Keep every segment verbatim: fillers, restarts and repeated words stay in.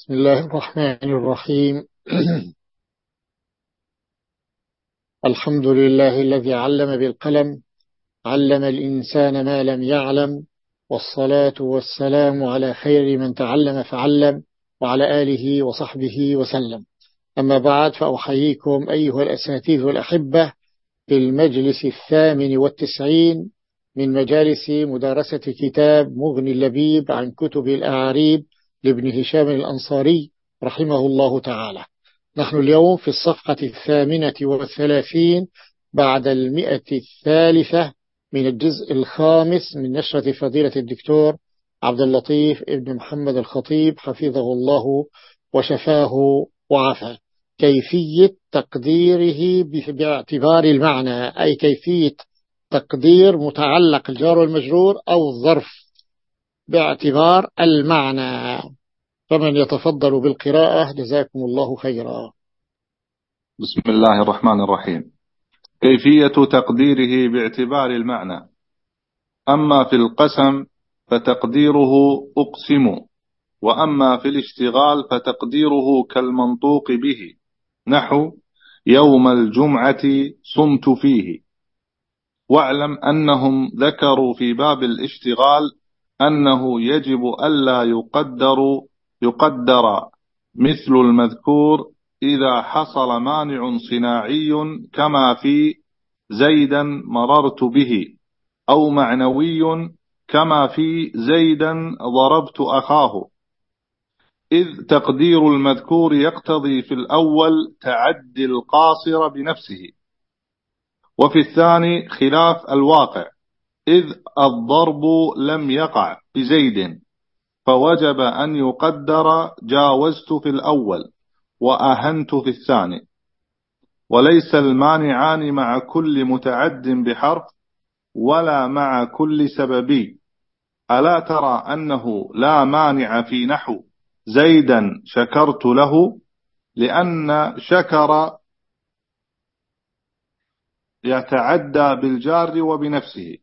بسم الله الرحمن الرحيم. الحمد لله الذي علم بالقلم، علم الإنسان ما لم يعلم، والصلاة والسلام على خير من تعلم فعلم، وعلى آله وصحبه وسلم. أما بعد، فأحييكم أيها الأساتذة الأحبة في المجلس الثامن والتسعين من مجالس مدارسة كتاب مغني اللبيب عن كتب الأعاريب لابن هشام الأنصاري رحمه الله تعالى. نحن اليوم في الصفحة الثامنة والثلاثين بعد المئة الثالثة من الجزء الخامس من نشرة فضيلة الدكتور عبد اللطيف ابن محمد الخطيب حفظه الله وشفاه وعافاه. كيفية تقديره باعتبار المعنى، أي كيفية تقدير متعلق الجار والمجرور أو الظرف باعتبار المعنى. فمن يتفضل بالقراءة جزاكم الله خيرا. بسم الله الرحمن الرحيم. كيفية تقديره باعتبار المعنى. أما في القسم فتقديره أقسم، وأما في الاشتغال فتقديره كالمنطوق به، نحو يوم الجمعة صمت فيه. واعلم أنهم ذكروا في باب الاشتغال أنه يجب ألا يقدر يقدر مثل المذكور إذا حصل مانع صناعي كما في زيدا مررت به، أو معنوي كما في زيدا ضربت أخاه، إذ تقدير المذكور يقتضي في الأول تعدي القاصر بنفسه، وفي الثاني خلاف الواقع، إذ الضرب لم يقع بزيد فوجب أن يقدر جاوزت في الأول وأهنت في الثاني. وليس المانعان مع كل متعد بحرف ولا مع كل سببي. ألا ترى أنه لا مانع في نحو زيدا شكرت له، لأن شكر يتعدى بالجار وبنفسه.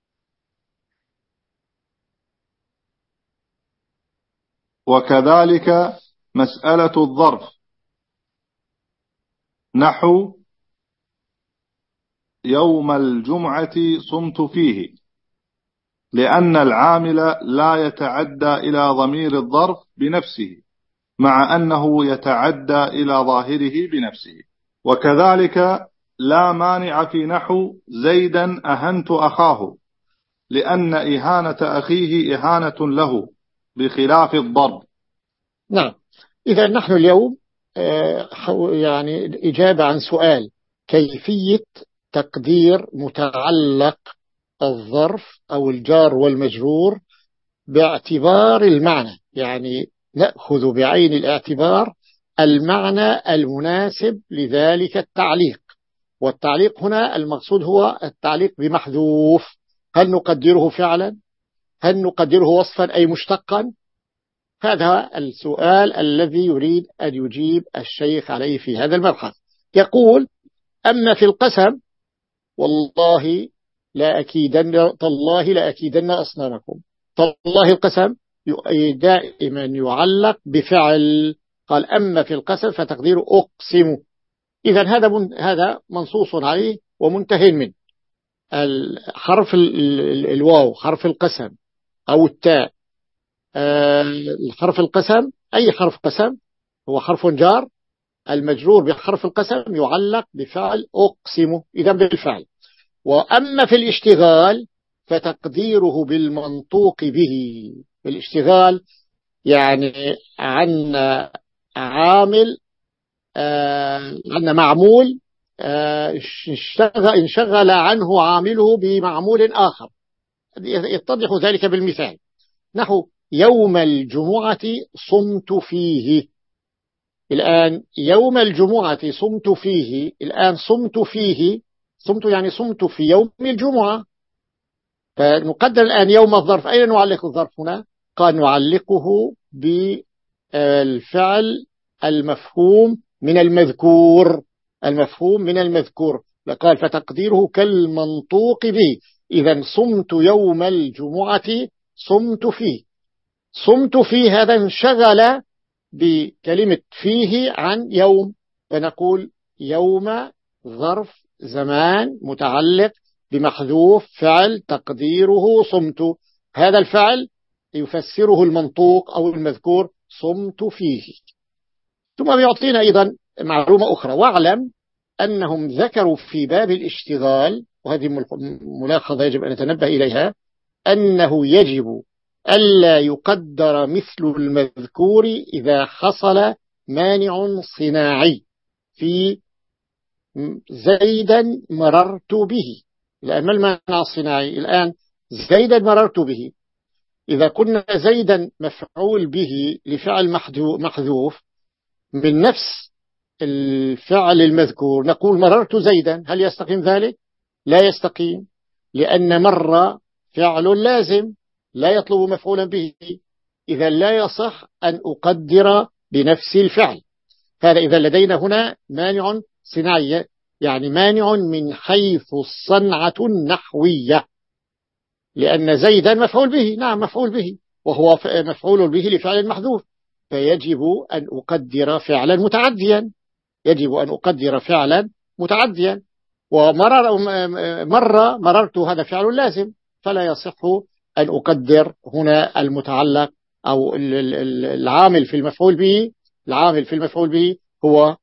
وكذلك مسألة الظرف، نحو يوم الجمعة صمت فيه، لأن العامل لا يتعدى إلى ضمير الظرف بنفسه مع أنه يتعدى إلى ظاهره بنفسه. وكذلك لا مانع في نحو زيدا أهنت أخاه، لأن إهانة أخيه إهانة له بخلاف الضرب. نعم، إذا نحن اليوم يعني إجابة عن سؤال كيفية تقدير متعلق الظرف أو الجار والمجرور باعتبار المعنى، يعني نأخذ بعين الاعتبار المعنى المناسب لذلك التعليق. والتعليق هنا المقصود هو التعليق بمحذوف. هل نقدره فعلا؟ هل نقدره وصفا أي مشتقا؟ هذا السؤال الذي يريد أن يجيب الشيخ عليه في هذا المبحث. يقول: أما في القسم والله لا أكيدن، تالله لا أكيدن أصنامكم. تالله القسم دائما يعلق بفعل. قال: أما في القسم فتقدير أقسم. إذا هذا من هذا منصوص عليه ومنتهي منه. الحرف الواو حرف القسم أو التاء، الحرف القسم أي حرف قسم هو حرف جار، المجرور بحرف القسم يعلق بفعل أقسم، إذا بالفعل. وأما في الاشتغال فتقديره بالمنطوق به. الاشتغال يعني عن عامل عن معمول انشغل عنه عامله بمعمول آخر. يتضح ذلك بالمثال، نحو يوم الجمعة صمت فيه. الآن يوم الجمعة صمت فيه، الآن صمت فيه، صمت يعني صمت في يوم الجمعة. فنقدر الآن يوم الظرف، أين نعلق الظرف هنا؟ قال نعلقه بالفعل المفهوم من المذكور، المفهوم من المذكور. قال فتقديره كالمنطوق به. إذا صمت يوم الجمعة صمت فيه، صمت فيه هذا انشغل بكلمة فيه عن يوم، فنقول يوم ظرف زمان متعلق بمحذوف فعل تقديره صمت. هذا الفعل يفسره المنطوق أو المذكور صمت فيه. ثم بيعطينا أيضا معلومة أخرى: واعلم أنهم ذكروا في باب الاشتغال، وهذه ملاحظة يجب أن نتنبه إليها، أنه يجب ألا يقدر مثل المذكور إذا حصل مانع صناعي في زيدا مررت به. الآن ما المانع الصناعي؟ الآن زيدا مررت به، إذا كنا زيدا مفعول به لفعل محذوف من نفس الفعل المذكور نقول مررت زيدا، هل يستقيم ذلك؟ لا يستقيم، لأن مر فعل لازم لا يطلب مفعولا به، إذا لا يصح أن أقدر بنفس الفعل. هذا إذا لدينا هنا مانع صناعي، يعني مانع من حيث الصنعة النحوية، لأن زيدا مفعول به، نعم مفعول به، وهو مفعول به لفعل محذوف، فيجب أن أقدر فعلا متعديا، يجب أن أقدر فعلا متعديا. ومرر مر مررت هذا فعل لازم، فلا يصح أن أقدر هنا المتعلق أو العامل في المفعول به، العامل في المفعول به هو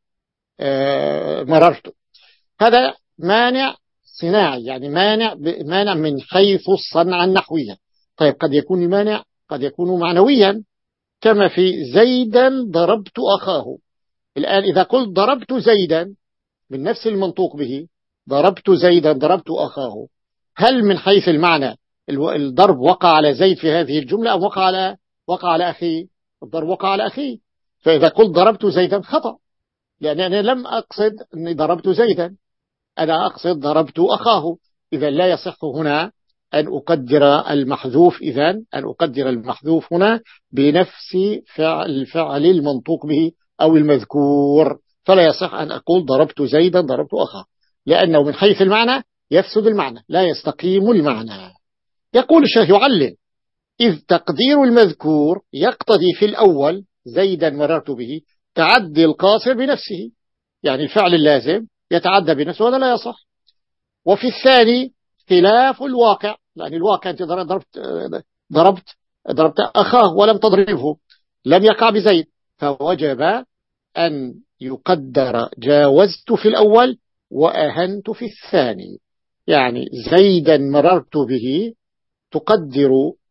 مررت. هذا مانع صناعي، يعني مانع مانع من حيث الصنعة النحوية. طيب قد يكون المانع قد يكون معنويا، كما في زيدا ضربت أخاه. الآن إذا قلت ضربت زيدا من نفس المنطوق به، ضربت زيدا ضربت أخاه، هل من حيث المعنى الضرب وقع على زيد في هذه الجملة أم وقع على وقع على أخيه؟ الضرب وقع على أخيه. فإذا قلت ضربت زيدا خطأ، لأن أنا لم أقصد أني ضربت زيدا، أنا أقصد ضربت أخاه. إذا لا يصح هنا أن أقدر المحذوف، إذن أن أقدر المحذوف هنا بنفس فعل الفعل المنطوق به أو المذكور، فلا يصح أن أقول ضربت زيدا ضربت أخاه، لأنه من حيث المعنى يفسد المعنى، لا يستقيم المعنى. يقول الشيخ يعلل: إذ تقدير المذكور يقتضي في الأول زيدا مررت به تعدي القاصر بنفسه، يعني الفعل اللازم يتعدى بنفسه، هذا لا يصح. وفي الثاني خلاف الواقع، لأن الواقع أنت ضربت ضربت ضربت أخاه ولم تضربه، لم يقع بزيد، فوجب أن يقدر جاوزت في الأول وأهنت في الثاني. يعني زيدا مررت به تقدر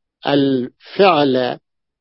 الفعل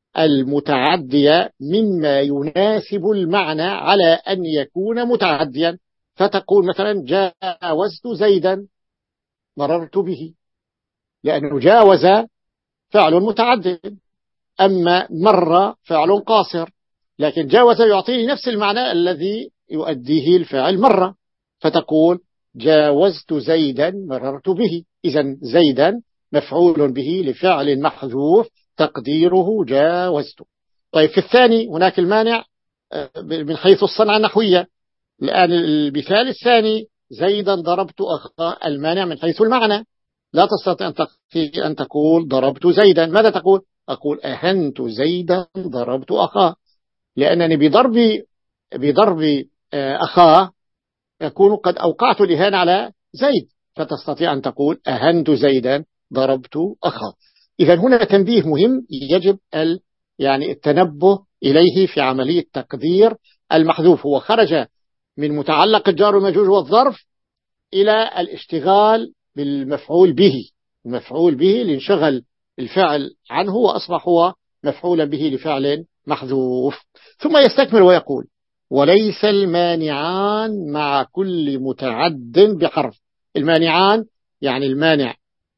المتعدي مما يناسب المعنى على أن يكون متعديا، فتقول مثلا جاوزت زيدا مررت به، لأنه جاوز فعل متعدد، أما مر فعل قاصر، لكن جاوز يعطيني نفس المعنى الذي يؤديه الفعل مرة، فتقول جاوزت زيدا مررت به. إذن زيدا مفعول به لفعل محذوف تقديره جاوزت. طيب في الثاني هناك المانع من حيث الصنعة النحوية. الآن المثال الثاني زيدا ضربت أخاه، المانع من حيث المعنى، لا تستطيع أن تقول ضربت زيدا. ماذا تقول؟ أقول أهنت زيدا ضربت أخاه، لأنني بضرب بضرب أخاه يكون قد أوقعت الإهانة على زيد، فتستطيع أن تقول أهنت زيدا ضربت أخاه. إذا هنا تنبيه مهم يجب ال يعني التنبه إليه في عملية تقدير المحذوف. هو خرج من متعلق الجار والمجرور والظرف إلى الاشتغال بالمفعول به، المفعول به لانشغل الفعل عنه وأصبح هو مفعولا به لفعل محذوف. ثم يستكمل ويقول: وليس المانعان مع كل متعد بحرف. المانعان يعني المانع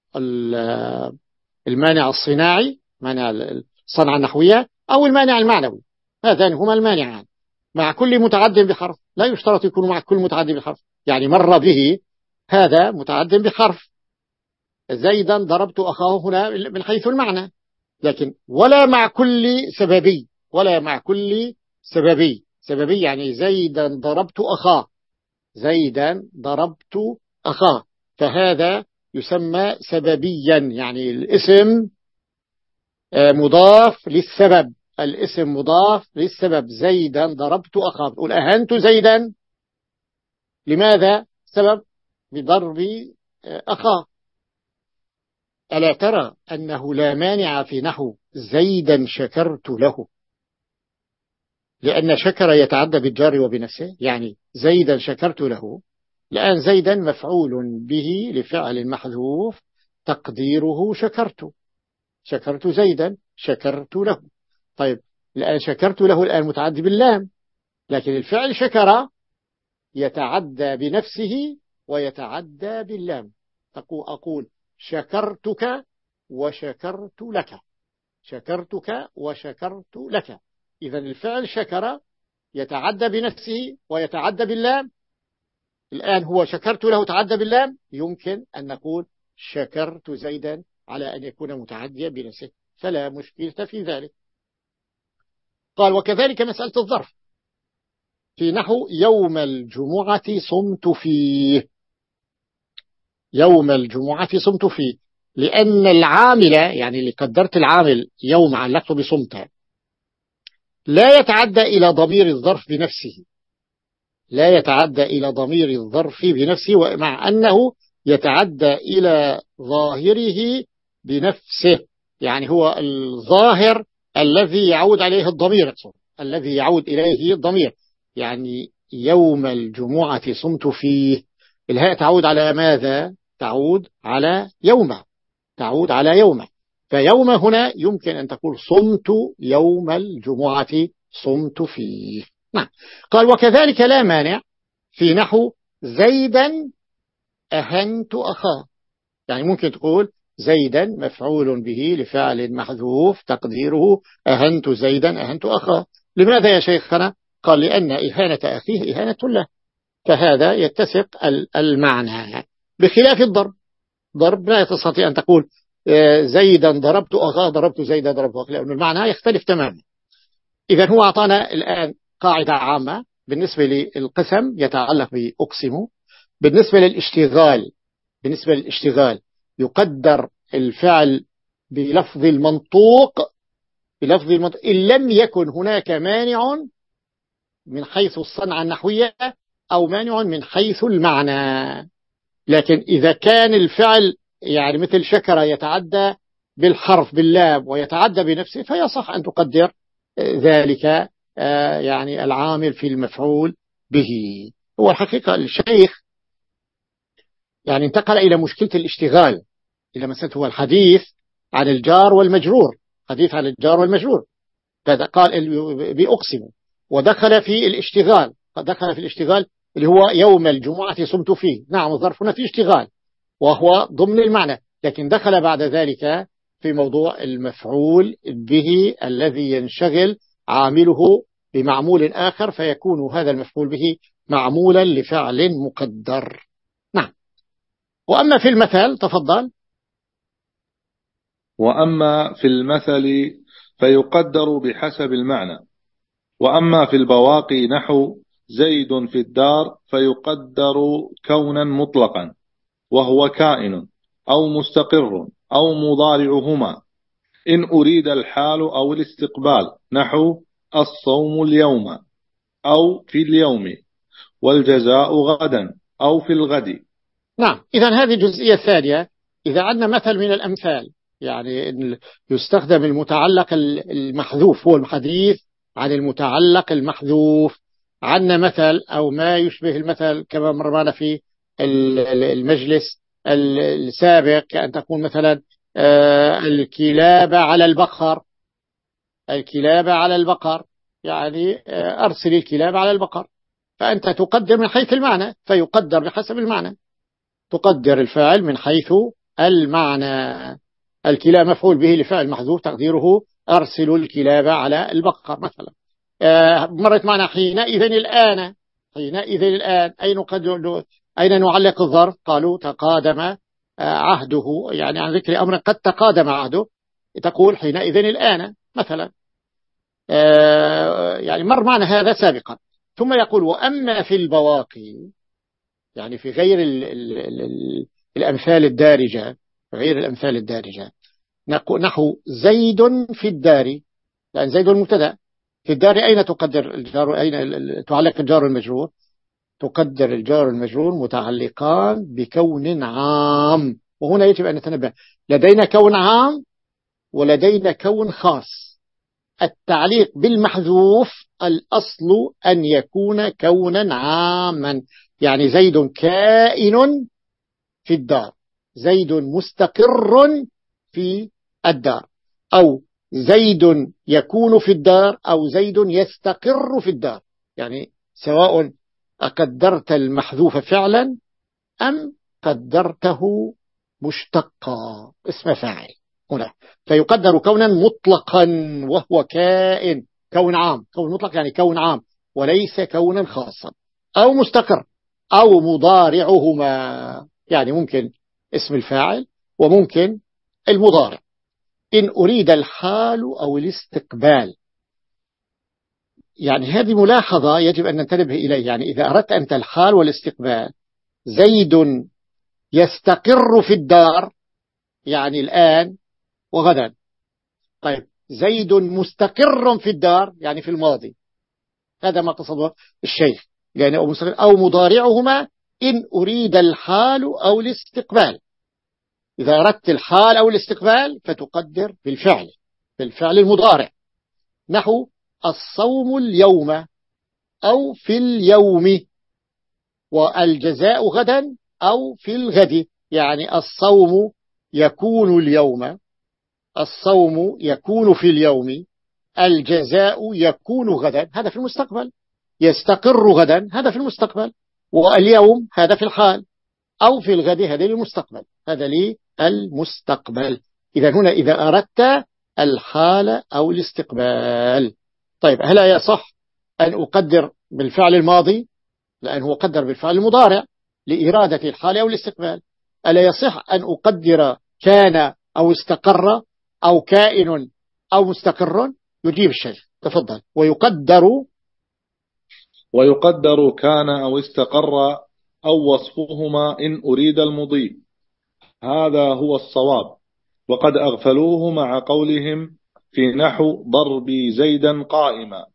المانع الصناعي، مانع الصنعة النحوية، أو المانع المعنوي، هذان هما المانعان مع كل متعد بحرف. لا يشترط يكون مع كل متعد بحرف، يعني مر به هذا متعد بحرف، زيدا ضربت أخاه هنا من حيث المعنى، لكن ولا مع كل سببي، ولا مع كل سببي. سببي يعني زيدا ضربت أخاه، زيدا ضربت أخاه، فهذا يسمى سببيا، يعني الاسم مضاف للسبب، الاسم مضاف للسبب، زيدا ضربت أخاه، تقول أهنت زيدا، لماذا؟ سبب بضرب أخاه. ألا ترى أنه لا مانع في نحو زيدا شكرت له، لأن شكر يتعدى بالجار وبنفسه، يعني زيدا شكرت له. الآن زيدا مفعول به لفعل محذوف تقديره شكرت، شكرت زيدا، شكرت له. طيب الآن شكرت له الآن متعدي باللام، لكن الفعل شكر يتعدى بنفسه ويتعدى باللام. أقول شكرتك وشكرت لك، شكرتك وشكرت لك. إذا الفعل شكر يتعدى بنفسه ويتعدى باللام. الآن هو شكرت له تعدى باللام، يمكن أن نقول شكرت زيدا على أن يكون متعديا بنفسه، فلا مشكلة في ذلك. قال وكذلك مسألة الظرف في نحو يوم الجمعة صمت فيه، يوم الجمعة صمت فيه، لأن العامل يعني اللي قدرت العامل يوم علقته بصمتها لا يتعدى إلى ضمير الظرف بنفسه، لا يتعدى إلى ضمير الظرف بنفسه، ومع أنه يتعدى إلى ظاهره بنفسه، يعني هو الظاهر الذي يعود عليه الضمير، الذي يعود إليه الضمير. يعني يوم الجمعة صمت فيه، الهاء تعود على ماذا؟ تعود على يوم، تعود على يوم، فيوم هنا يمكن أن تقول صمت يوم الجمعة صمت فيه. نعم. قال وكذلك لا مانع في نحو زيدا أهنت أخاه، يعني ممكن تقول زيدا مفعول به لفعل محذوف تقديره أهنت زيدا أهنت أخاه. لماذا يا شيخنا؟ قال لأن إهانة أخيه إهانة له، فهذا يتسق المعنى، بخلاف الضرب. ضرب لا تستطيع أن تقول زيدا ضربت أخاه ضربت زيدا ضربت أخاه، لأن المعنى يختلف تماما. إذا هو أعطانا الآن قاعدة عامة بالنسبة للقسم يتعلق بأقسم. بالنسبة للاشتغال، بالنسبة للاشتغال يقدر الفعل بلفظ المنطوق، بلفظ المنطوق إن لم يكن هناك مانع من حيث الصنعة النحوية أو مانع من حيث المعنى. لكن إذا كان الفعل يعني مثل شكر يتعدى بالحرف باللام ويتعدى بنفسه، فيصح أن تقدر ذلك يعني العامل في المفعول به. هو الحقيقة الشيخ يعني انتقل إلى مشكلة الاشتغال، إلى مسألة هو الحديث عن الجار والمجرور، حديث عن الجار والمجرور، قال بأقسم، ودخل في الاشتغال، دخل في الاشتغال اللي هو يوم الجمعة صمت فيه. نعم الظرف هنا في اشتغال وهو ضمن المعنى، لكن دخل بعد ذلك في موضوع المفعول به الذي ينشغل عامله بمعمول آخر، فيكون هذا المفعول به معمولا لفعل مقدر. نعم. وأما في المثل تفضل. وأما في المثل فيقدر بحسب المعنى. وأما في البواقي نحو زيد في الدار فيقدر كونا مطلقا، وهو كائن أو مستقر أو مضارعهما، إن أريد الحال أو الاستقبال نحو الصوم اليوم أو في اليوم، والجزاء غدا أو في الغد. نعم. إذا هذه الجزئية الثانية. إذا عندنا مثل من الأمثال يعني يستخدم المتعلق المحذوف، هو الحديث عن المتعلق المحذوف. عندنا مثل أو ما يشبه المثل كما مر معنا في المجلس السابق، كأن تكون مثلا الكلاب على البقر، الكلاب على البقر، يعني أرسل الكلاب على البقر، فأنت تقدر من حيث المعنى، فيقدر بحسب المعنى، تقدر الفاعل من حيث المعنى. الكلاب مفعول به لفعل محذوف تقديره أرسل الكلاب على البقر مثلا. آه مرت معنا حينئذ الآن، حينئذ الآن أين قد أين نعلق الظرف؟ قالوا تقادم آه عهده، يعني عن ذكر أمر قد تقادم عهده، تقول حينئذ الآن مثلا. آه يعني مر معنا هذا سابقا. ثم يقول وأما في البواقي، يعني في غير ال ال ال ال الأمثال الدارجة، غير الأمثال الدارجة، نحو زيد في الدار، لأن زيد المبتدأ. في الدار أين تقدر الجار، أين تعلق الجار المجرور؟ تقدر الجار المجرور متعلقان بكون عام. وهنا يجب أن نتنبه، لدينا كون عام ولدينا كون خاص. التعليق بالمحذوف الأصل أن يكون كونا عاما، يعني زيد كائن في الدار، زيد مستقر في الدار، أو زيد يكون في الدار، أو زيد يستقر في الدار. يعني سواء أقدرت المحذوف فعلا أم قدرته مشتقا اسم فاعل هنا، فيقدر كونا مطلقا وهو كائن، كون عام. كون مطلق يعني كون عام وليس كونا خاصا، أو مستقر، أو مضارعهما، يعني ممكن اسم الفاعل وممكن المضارع. إن أريد الحال أو الاستقبال، يعني هذه ملاحظة يجب أن ننتبه إليها. يعني إذا أردت أنت الحال والاستقبال، زيد يستقر في الدار يعني الآن وغدا. طيب زيد مستقر في الدار يعني في الماضي. هذا ما قصده الشيخ، يعني أو, أو مضارعهما إن أريد الحال أو الاستقبال. إذا أردت الحال أو الاستقبال فتقدر بالفعل، بالفعل المضارع، نحو الصوم اليوم أو في اليوم، والجزاء غدا أو في الغد. يعني الصوم يكون اليوم، الصوم يكون في اليوم، الجزاء يكون غدا، هذا في المستقبل. يستقر غدا هذا في المستقبل، واليوم هذا في الحال، أو في الغد هذا للمستقبل، هذا للمستقبل. إذا هنا إذا أردت الحال أو الاستقبال. طيب هل يصح أن أقدر بالفعل الماضي؟ لأنه قدر بالفعل المضارع لإرادة الحال أو الاستقبال. ألا يصح أن أقدر كان أو استقر أو كائن أو مستقر؟ يجيب الشيخ تفضل. ويقدر ويقدر كان أو استقر أو وصفهما إن أريد المضي، هذا هو الصواب. وقد أغفلوه مع قولهم في نحو ضربي زيدا قائما،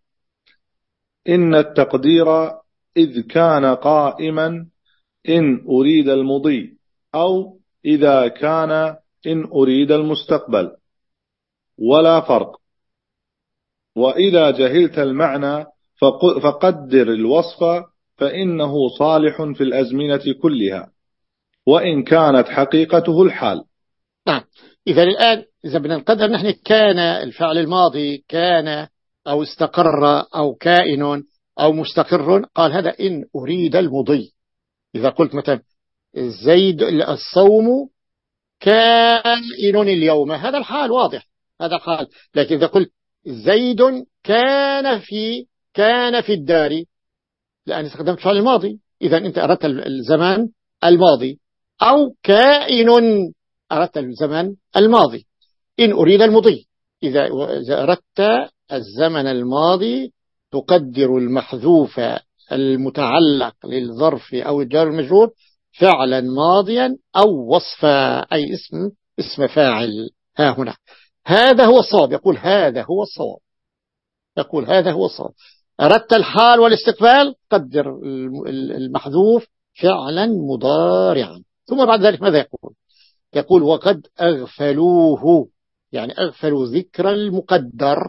إن التقدير إذ كان قائما إن أريد المضي، أو إذا كان إن أريد المستقبل، ولا فرق. وإذا جهلت المعنى فقدر الوصف، فإنه صالح في الأزمنة كلها وإن كانت حقيقته الحال. نعم. إذا الآن إذا بدنا نقدر نحن كان الفعل الماضي كان أو استقر أو كائن أو مستقر، قال هذا إن أريد المضي. إذا قلت مثلا زيد الصوم كائن اليوم، هذا الحال واضح، هذا الحال. لكن إذا قلت زيد كان في كان في الدار، لأن استخدمت فعل الماضي، إذا أنت أردت الزمان الماضي، أو كائن أردت الزمن الماضي. إن أريد المضي، إذا أردت الزمن الماضي تقدر المحذوف المتعلق للظرف أو الجار المجرور فعلا ماضيا أو وصفا، أي اسم اسم فاعل. ها هنا هذا هو الصواب. يقول هذا هو الصواب، يقول هذا هو الصواب. أردت الحال والاستقبال قدر المحذوف فعلا مضارعا. ثم بعد ذلك ماذا يقول؟ يقول وقد أغفلوه، يعني أغفلوا ذكر المقدر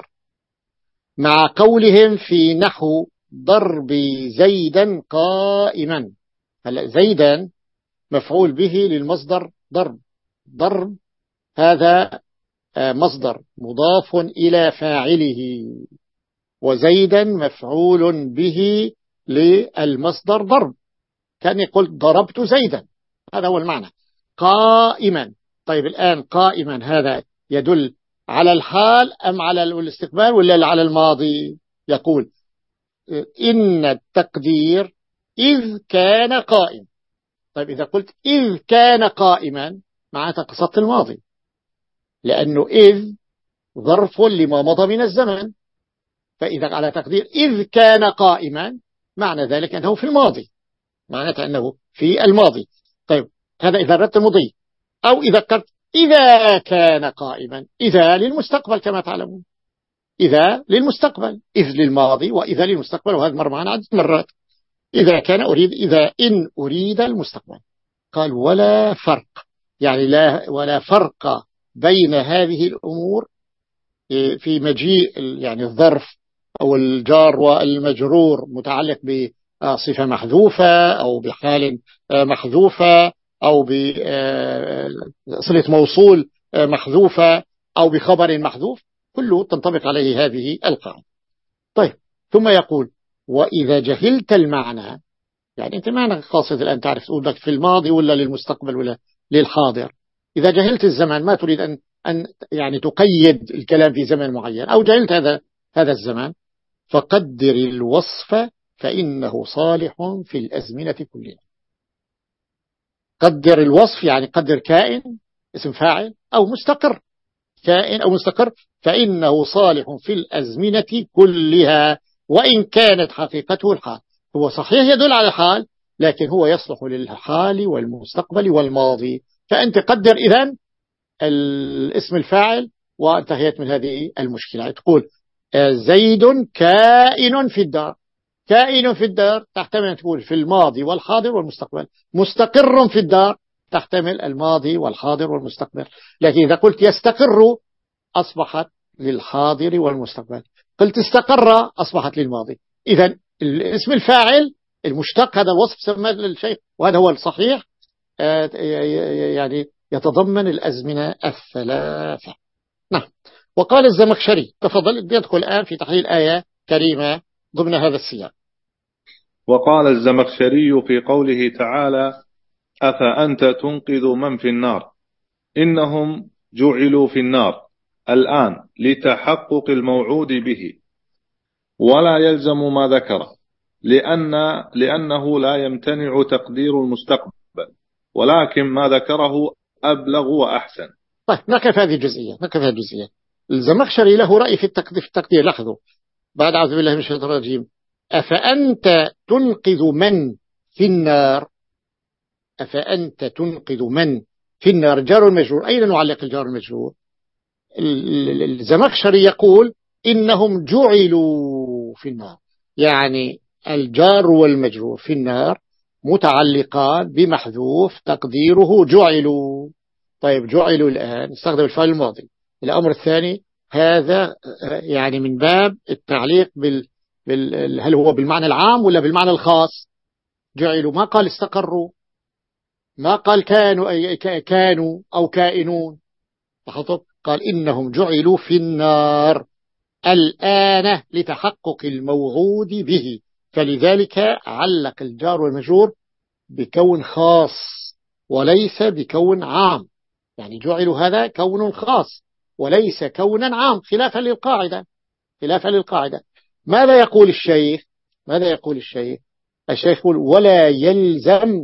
مع قولهم في نحو ضرب زيدا قائما. هلا زيدا مفعول به للمصدر ضرب، ضرب هذا مصدر مضاف إلى فاعله، وزيدا مفعول به للمصدر ضرب، كان يقول ضربت زيدا، هذا هو المعنى قائما. طيب الآن قائما هذا يدل على الحال أم على الاستقبال ولا على الماضي؟ يقول إن التقدير إذ كان قائم. طيب إذا قلت إذ كان قائما معناتها قصدت الماضي، لأنه إذ ظرف لما مضى من الزمن، فإذا على تقدير إذ كان قائما معنى ذلك أنه في الماضي، معناته أنه في الماضي. طيب هذا إذا أردت المضي. أو إذا قلت إذا كان قائما، إذا للمستقبل كما تعلمون، إذا للمستقبل، إذ للماضي وإذا للمستقبل، وهذا مر معنا عدة مرات. إذا كان أريد إذا إن أريد المستقبل. قال ولا فرق، يعني لا ولا فرق بين هذه الأمور في مجيء يعني الظرف أو الجار والمجرور متعلق بصفة محذوفة أو بحال محذوفة أو بصلة موصول محذوفة أو بخبر محذوف، كله تنطبق عليه هذه القاعدة. طيب ثم يقول وإذا جهلت المعنى، يعني أنت معنى قاصد الآن تعرف تقول لك في الماضي ولا للمستقبل ولا للحاضر. إذا جهلت الزمان ما تريد أن أن يعني تقيد الكلام في زمن معين، أو جهلت هذا هذا الزمان، فقدر الوصف فإنه صالح في الأزمنة كلها. قدر الوصف يعني قدر كائن اسم فاعل أو مستقر، كائن أو مستقر، فإنه صالح في الأزمنة كلها وإن كانت حقيقته الحال. هو صحيح يدل على الحال، لكن هو يصلح للحال والمستقبل والماضي. فأنت قدر إذن الاسم الفاعل وانتهيت من هذه المشكلة. تقول زيد كائن في الدار، كائن في الدار تحتمل أن تقول في الماضي والحاضر والمستقبل. مستقر في الدار تحتمل الماضي والحاضر والمستقبل. لكن إذا قلت يستقر أصبحت للحاضر والمستقبل، قلت استقر أصبحت للماضي. إذن الاسم الفاعل المشتق هذا الوصف سمى للشيء، وهذا هو الصحيح، يعني يتضمن الأزمنة الثلاثة. نعم. وقال الزمخشري، تفضل يدخل الآن في تحليل آية كريمة ضمن هذا السياق. وقال الزمخشري في قوله تعالى أفأنت تنقذ من في النار، إنهم جعلوا في النار الآن لتحقق الموعود به، ولا يلزم ما ذكر لأن لأنه لا يمتنع تقدير المستقبل، ولكن ما ذكره أبلغ وأحسن. طيب نكف هذه الجزئية، نكف هذه الجزئية. الزمخشري له رأي في التقدير, في التقدير. لاحظوا بعد أعوذ بالله من الشيطان الرجيم، أفأنت تنقذ من في النار، أفأنت تنقذ من في النار جار المجرور. أين نعلق الجار المجرور؟ الزمخشري يقول إنهم جعلوا في النار، يعني الجار والمجرور في النار متعلقان بمحذوف تقديره جعلوا. طيب جعلوا الآن استخدم الفعل الماضي. الأمر الثاني هذا يعني من باب التعليق بال... بال... هل هو بالمعنى العام ولا بالمعنى الخاص؟ جعلوا ما قال استقروا، ما قال كانوا أي كانوا أو كائنون، قال إنهم جعلوا في النار الآن لتحقق الموعود به، فلذلك علق الجار والمجرور بكون خاص وليس بكون عام. يعني جعلوا هذا كون خاص وليس كونا عام، خلافا للقاعدة، خلافا للقاعدة. ماذا يقول الشيخ؟ ماذا يقول الشيخ؟ الشيخ يقول ولا يلزم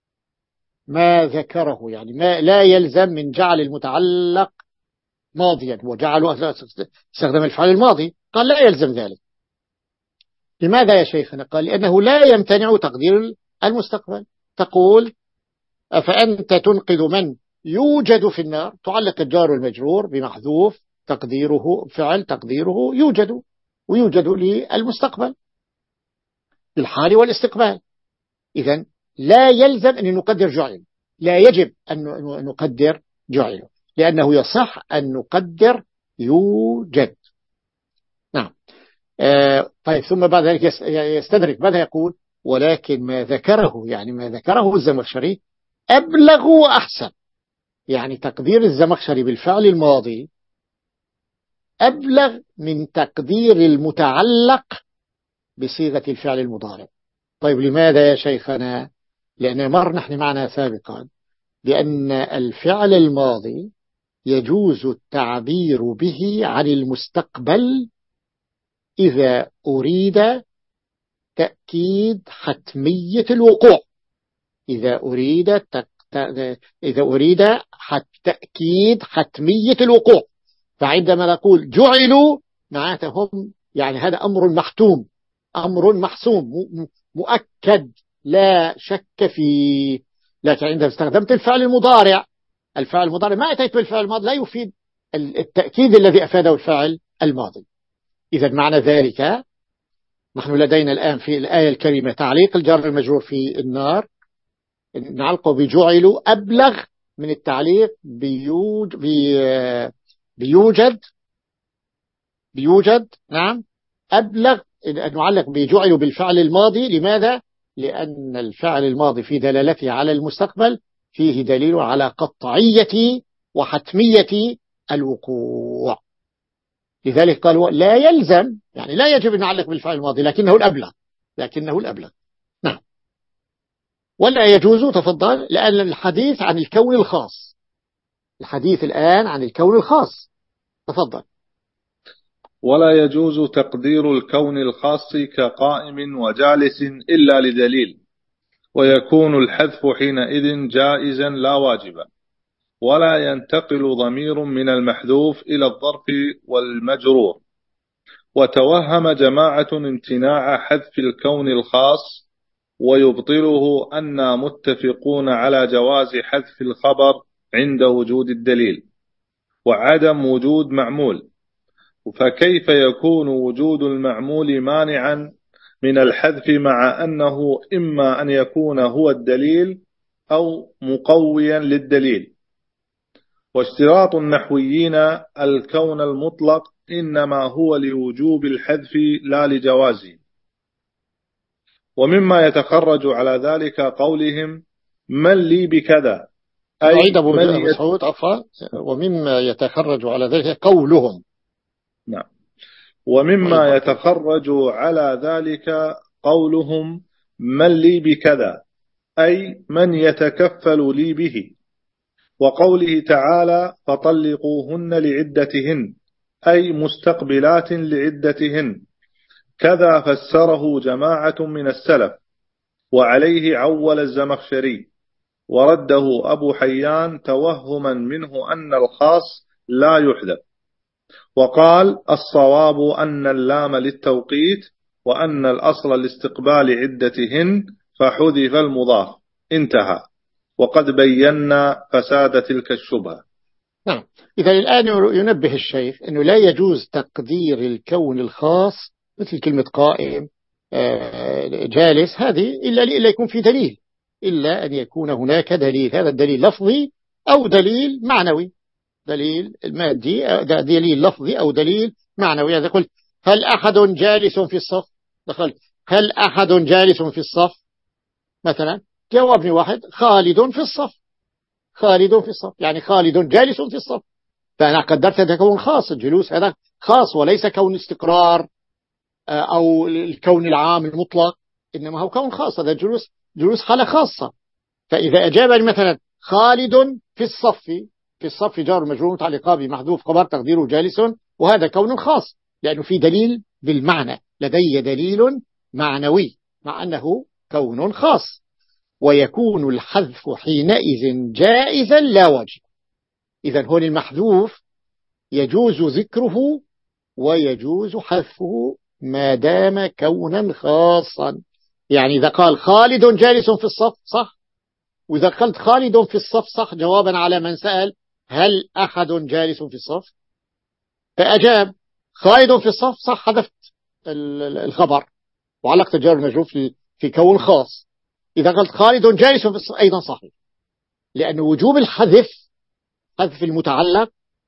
ما ذكره، يعني ما لا يلزم من جعل المتعلق ماضيا، وجعلوا استخدم الفعل الماضي، قال لا يلزم ذلك. لماذا يا شيخنا؟ قال لأنه لا يمتنع تقدير المستقبل. تقول أفأنت تنقذ من يوجد في النار، تعلق الجار والمجرور بمحذوف تقديره فعل تقديره يوجد، ويوجد للمستقبل بالحال والاستقبال. إذن لا يلزم أن نقدر جعل، لا يجب أن نقدر جعل، لأنه يصح أن نقدر يوجد. نعم. آه طيب ثم بعد ذلك يستدرك ماذا يقول؟ ولكن ما ذكره، يعني ما ذكره الزمخشري أبلغ وأحسن. يعني تقدير الزمخشري بالفعل الماضي أبلغ من تقدير المتعلق بصيغة الفعل المضارع. طيب لماذا يا شيخنا؟ لأن مر نحن معنا سابقا بأن الفعل الماضي يجوز التعبير به عن المستقبل إذا أريد تأكيد حتمية الوقوع، إذا أريد تك... إذا أريد حت... تأكيد حتمية الوقوع. فعندما نقول جعلوا معناته هم، يعني هذا أمر محتوم، أمر محسوم مؤكد لا شك فيه. لكن عندما استخدمت الفعل المضارع، الفعل المضارع ما أتيت بالفعل الماضي لا يفيد التأكيد الذي أفاده الفعل الماضي. إذا معنى ذلك نحن لدينا الآن في الآية الكريمة تعليق الجار المجرور في النار نعلقه بجعلوا أبلغ من التعليق بيوج بي بيوجد بيوجد نعم أبلغ أن نعلق بجعلوا بالفعل الماضي. لماذا؟ لأن الفعل الماضي في دلالته على المستقبل فيه دليل على قطعية وحتمية الوقوع. لذلك قالوا لا يلزم يعني لا يجب أن نعلق بالفعل الماضي لكنه الأبلغ لكنه الأبلغ نعم. ولا يجوز تفضل لأن الحديث عن الكون الخاص الحديث الآن عن الكون الخاص تفضل. ولا يجوز تقدير الكون الخاص كقائم وجالس إلا لدليل، ويكون الحذف حينئذ جائزا لا واجبا، ولا ينتقل ضمير من المحذوف إلى الظرف والمجرور. وتوهم جماعة امتناع حذف الكون الخاص، ويبطله أن متفقون على جواز حذف الخبر عند وجود الدليل وعدم وجود معمول، فكيف يكون وجود المعمول مانعا من الحذف مع أنه إما أن يكون هو الدليل أو مقويا للدليل. واشتراط النحويين الكون المطلق إنما هو لوجوب الحذف لا لجوازه. ومما يتخرج على ذلك قولهم من لي بكذا، أي من مسعود عفوا. ومما يتخرج على ذلك قولهم نعم. ومما يتخرج على ذلك قولهم من لي بكذا أي من يتكفل لي به. وقوله تعالى فطلقوهن لعدتهن أي مستقبلات لعدتهن، كذا فسره جماعة من السلف، وعليه عول الزمخشري، ورده أبو حيان توهما منه أن الخاص لا يحذف، وقال الصواب أن اللام للتوقيت وأن الأصل لاستقبال عدتهن فحذف المضاف. انتهى. وقد بينا فساد تلك الشبهة. نعم. إذا الآن ينبه الشيخ أنه لا يجوز تقدير الكون الخاص مثل كلمة قائم جالس هذه إلا إلا يكون في دليل، إلا أن يكون هناك دليل، هذا الدليل لفظي أو دليل معنوي، دليل المادي دليل لفظي أو دليل معنوي. هذا قلت هل أحد جالس في الصف؟ دخلت هل أحد جالس في الصف مثلا؟ جوابني واحد خالد في الصف، خالد في الصف يعني خالد جالس في الصف، فأنا قدرت هذا كون خاص. الجلوس هذا خاص وليس كون استقرار أو الكون العام المطلق، إنما هو كون خاص. هذا جلوس جلوس حالة خاصة. فإذا أجابني مثلا خالد في الصف، في الصف جار مجرور متعلق بمحذوف خبر تقديره جالس، وهذا كون خاص لأنه في دليل بالمعنى، لدي دليل معنوي مع أنه كون خاص. ويكون الحذف حينئذ جائزا لا واجب. إذن هون المحذوف يجوز ذكره ويجوز حذفه ما دام كونا خاصا. يعني إذا قال خالد جالس في الصف صح، وإذا قلت خالد في الصف صح جوابا على من سأل هل أحد جالس في الصف، فأجاب خالد في الصف صح، حذفت الخبر وعلقت الجار المجرور في في كون خاص. إذا قلت خالد جالس في الصف أيضا صحيح، لأن وجوب الحذف حذف المتعلق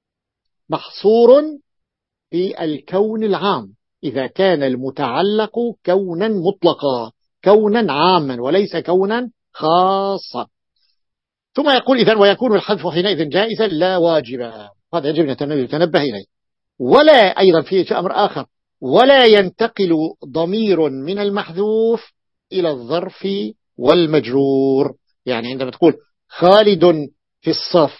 محصور في الكون العام إذا كان المتعلق كونا مطلقا، كونا عاما وليس كونا خاصا. ثم يقول إذن ويكون الحذف حينئذ جائزا لا واجبا. هذا يجب أن يتنبه إليه. ولا أيضا في أمر آخر، ولا ينتقل ضمير من المحذوف إلى الظرف والمجرور. يعني عندما تقول خالد في الصف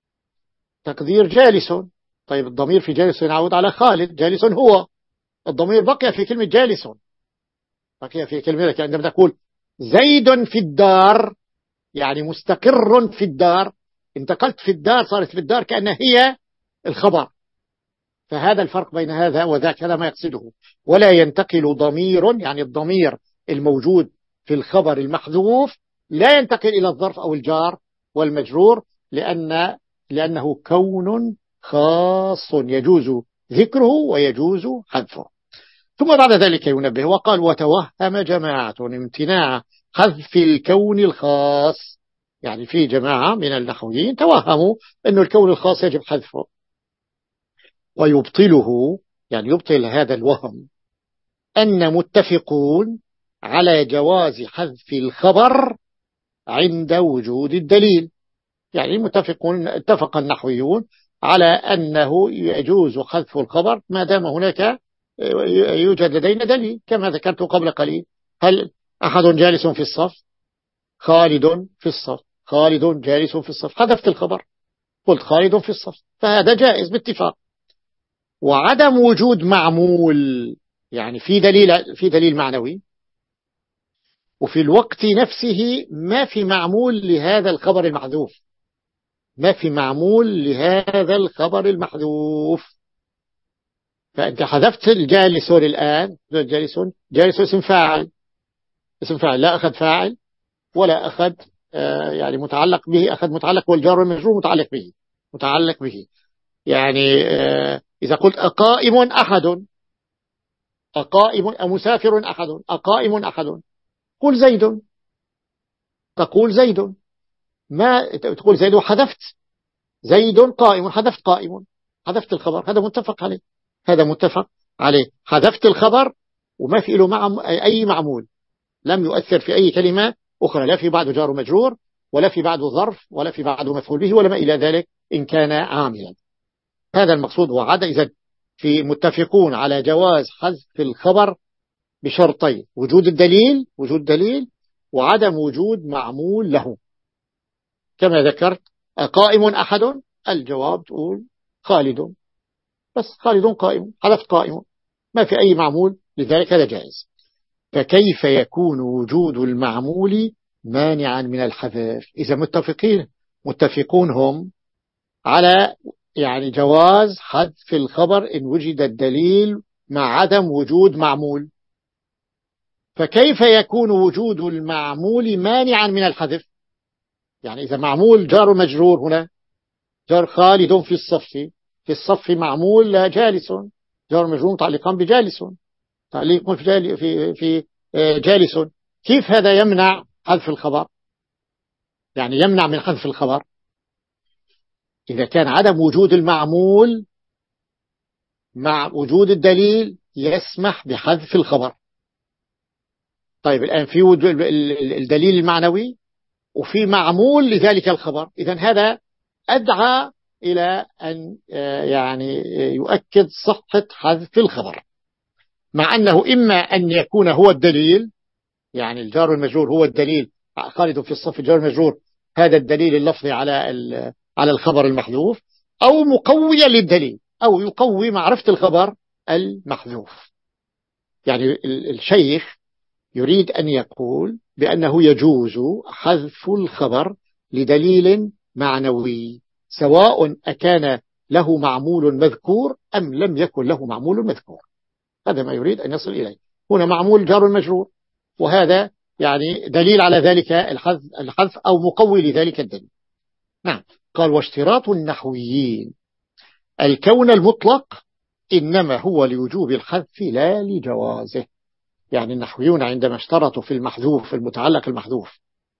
تقدير جالس، طيب الضمير في جالس يعود على خالد، جالس هو، الضمير بقي في كلمة جالس، بقي في كلمة. عندما تقول زيد في الدار يعني مستقر في الدار، انتقلت في الدار صارت في الدار كأنها هي الخبر. فهذا الفرق بين هذا وذاك، هذا ما يقصده. ولا ينتقل ضمير يعني الضمير الموجود في الخبر المحذوف لا ينتقل إلى الظرف أو الجار والمجرور، لأن لأنه كون خاص يجوز ذكره ويجوز حذفه. ثم بعد ذلك ينبه وقال وتوهم جماعة امتناع حذف الكون الخاص. يعني في جماعة من النحويين توهموا أن الكون الخاص يجب حذفه، ويبطله يعني يبطل هذا الوهم أن متفقون على جواز حذف الخبر عند وجود الدليل. يعني متفقون اتفق النحويون على أنه يجوز حذف الخبر ما دام هناك يوجد لدينا دليل، كما ذكرت قبل قليل. هل أحد جالس في الصف؟ خالد في الصف. خالد جالس في الصف، حذفت الخبر قلت خالد في الصف، فهذا جائز باتفاق. وعدم وجود معمول، يعني في دليل في دليل معنوي، وفي الوقت نفسه ما في معمول لهذا الخبر المحذوف، ما في معمول لهذا الخبر المحذوف. فأنت حذفت الجالسون الآن، جالسون جالس اسم فاعل، اسم فاعل لا أخذ فاعل ولا أخذ آه يعني متعلق به، أخذ متعلق والجار والمجرور متعلق به متعلق به يعني آه إذا قلت أقائم أحد، أقائم أمسافر أحد، أقائم أحد، قل زيد، تقول زيد، ما تقول زيد وحذفت زيد قائم، حذفت قائم، حذفت الخبر، هذا متفق عليه، هذا متفق عليه. حذفت الخبر وما في له مع أي معمول، لم يؤثر في أي كلمة أخرى، لا في بعده جار مجرور ولا في بعده ظرف ولا في بعده مفعول به ولا ما إلى ذلك إن كان عاملا. هذا المقصود. وعد إذا في متفقون على جواز حذف الخبر بشرطين: وجود الدليل، وجود دليل، وعدم وجود معمول له. كما ذكرت قائم أحد، الجواب تقول خالد، بس خالد قائم، حذفت قائم، ما في أي معمول، لذلك هذا جائز. فكيف يكون وجود المعمول مانعا من الحذف؟ إذا متفقين متفقون هم على يعني جواز حذف الخبر إن وجد الدليل مع عدم وجود معمول، فكيف يكون وجود المعمول مانعا من الحذف؟ يعني إذا معمول جار مجرور هنا، جار خالد في الصف، في الصف معمول لا جالس، جار مجرور متعلقان بجالس، تعليق في جالس, في في جالس، كيف هذا يمنع حذف الخبر؟ يعني يمنع من حذف الخبر إذا كان عدم وجود المعمول مع وجود الدليل يسمح بحذف الخبر. طيب الآن في الدليل المعنوي وفي معمول لذلك الخبر، إذن هذا أدعى إلى أن يعني يؤكد صحة حذف الخبر، مع أنه إما أن يكون هو الدليل، يعني الجار المجرور هو الدليل، خالد في الصف الجار المجرور هذا الدليل اللفظي على على الخبر المحذوف، أو مقويا للدليل، أو يقوي معرفة الخبر المحذوف. يعني الشيخ يريد أن يقول بأنه يجوز حذف الخبر لدليل معنوي، سواء أكان له معمول مذكور أم لم يكن له معمول مذكور. هذا ما يريد أن يصل إليه. هنا معمول جار مجرور، وهذا يعني دليل على ذلك الحذف, الحذف أو مقوي لذلك الدليل. نعم. قال واشتراط النحويين الكون المطلق إنما هو لوجوب الحذف لا لجوازه. يعني النحويون عندما اشترطوا في المحذوف المتعلق المحذوف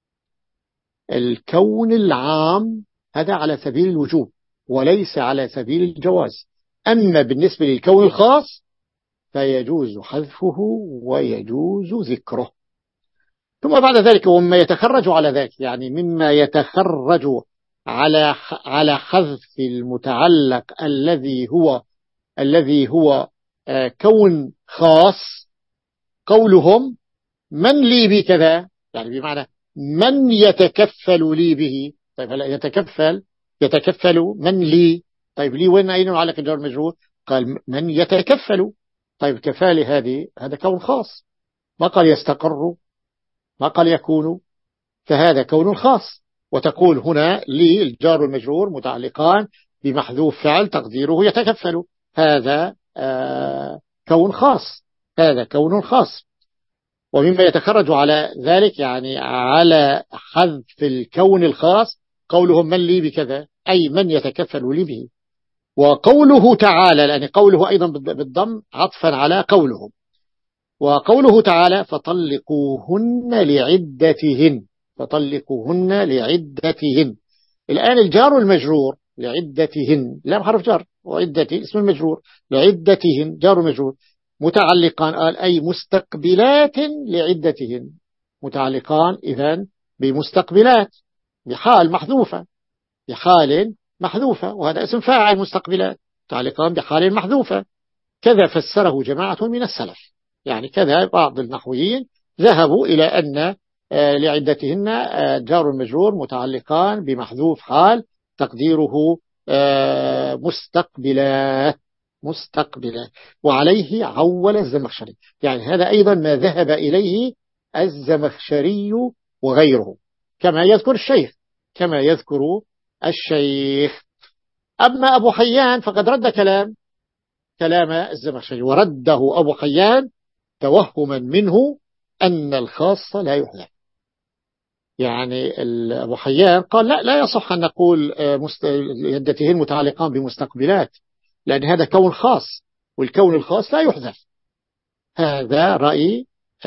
الكون العام، هذا على سبيل الوجوب وليس على سبيل الجواز. أما بالنسبة للكون الخاص فيجوز حذفه ويجوز ذكره. ثم بعد ذلك ومما يتخرج على ذلك، يعني مما يتخرج على على حذف المتعلق الذي هو الذي هو كون خاص، قولهم من لي بكذا، يعني بمعنى من يتكفل لي به. طيب هلا يتكفل يتكفل من لي، طيب لي وين أين على الجار مجرور؟ قال من يتكفل. طيب كفالة هذه هذا كون خاص، ما قال يستقر، ما قال يكون، فهذا كون خاص. وتقول هنا لي الجار المجرور متعلقان بمحذوف فعل تقديره يتكفل، هذا آه كون خاص، هذا كون خاص. ومما يتخرج على ذلك يعني على حذف الكون الخاص قولهم من لي بكذا، أي من يتكفل لي به. وقوله تعالى، لأن قوله أيضا بالضم عطفا على قولهم، وقوله تعالى فطلقوهن لعدتهن، فطلقوهن لعدتهن. الآن الجار والمجرور لعدتهن، لام حرف جر، وعدته اسم المجرور، لعدتهن جار مجرور، متعلقان قال أي مستقبلات لعدتهن، متعلقان إذن بمستقبلات، بحال محذوفة، بحال محذوفة، وهذا اسم فاعل مستقبلات متعلقان بحال محذوفة. كذا فسره جماعة من السلف، يعني كذا بعض النحويين ذهبوا إلى أن لعدتهن جار المجرور متعلقان بمحذوف حال تقديره مستقبلات، مستقبلات. وعليه عول الزمخشري، يعني هذا أيضا ما ذهب إليه الزمخشري وغيره، كما يذكر الشيخ، كما يذكر الشيخ. أما أبو حيان فقد رد كلام كلام الزمخشري، ورده أبو حيان توهما منه أن الخاص لا يحذف. يعني أبو حيان قال لا لا يصح أن نقول عدتهن متعلقان بمستقبلات، لأن هذا كون خاص، والكون الخاص لا يحذف. هذا رأي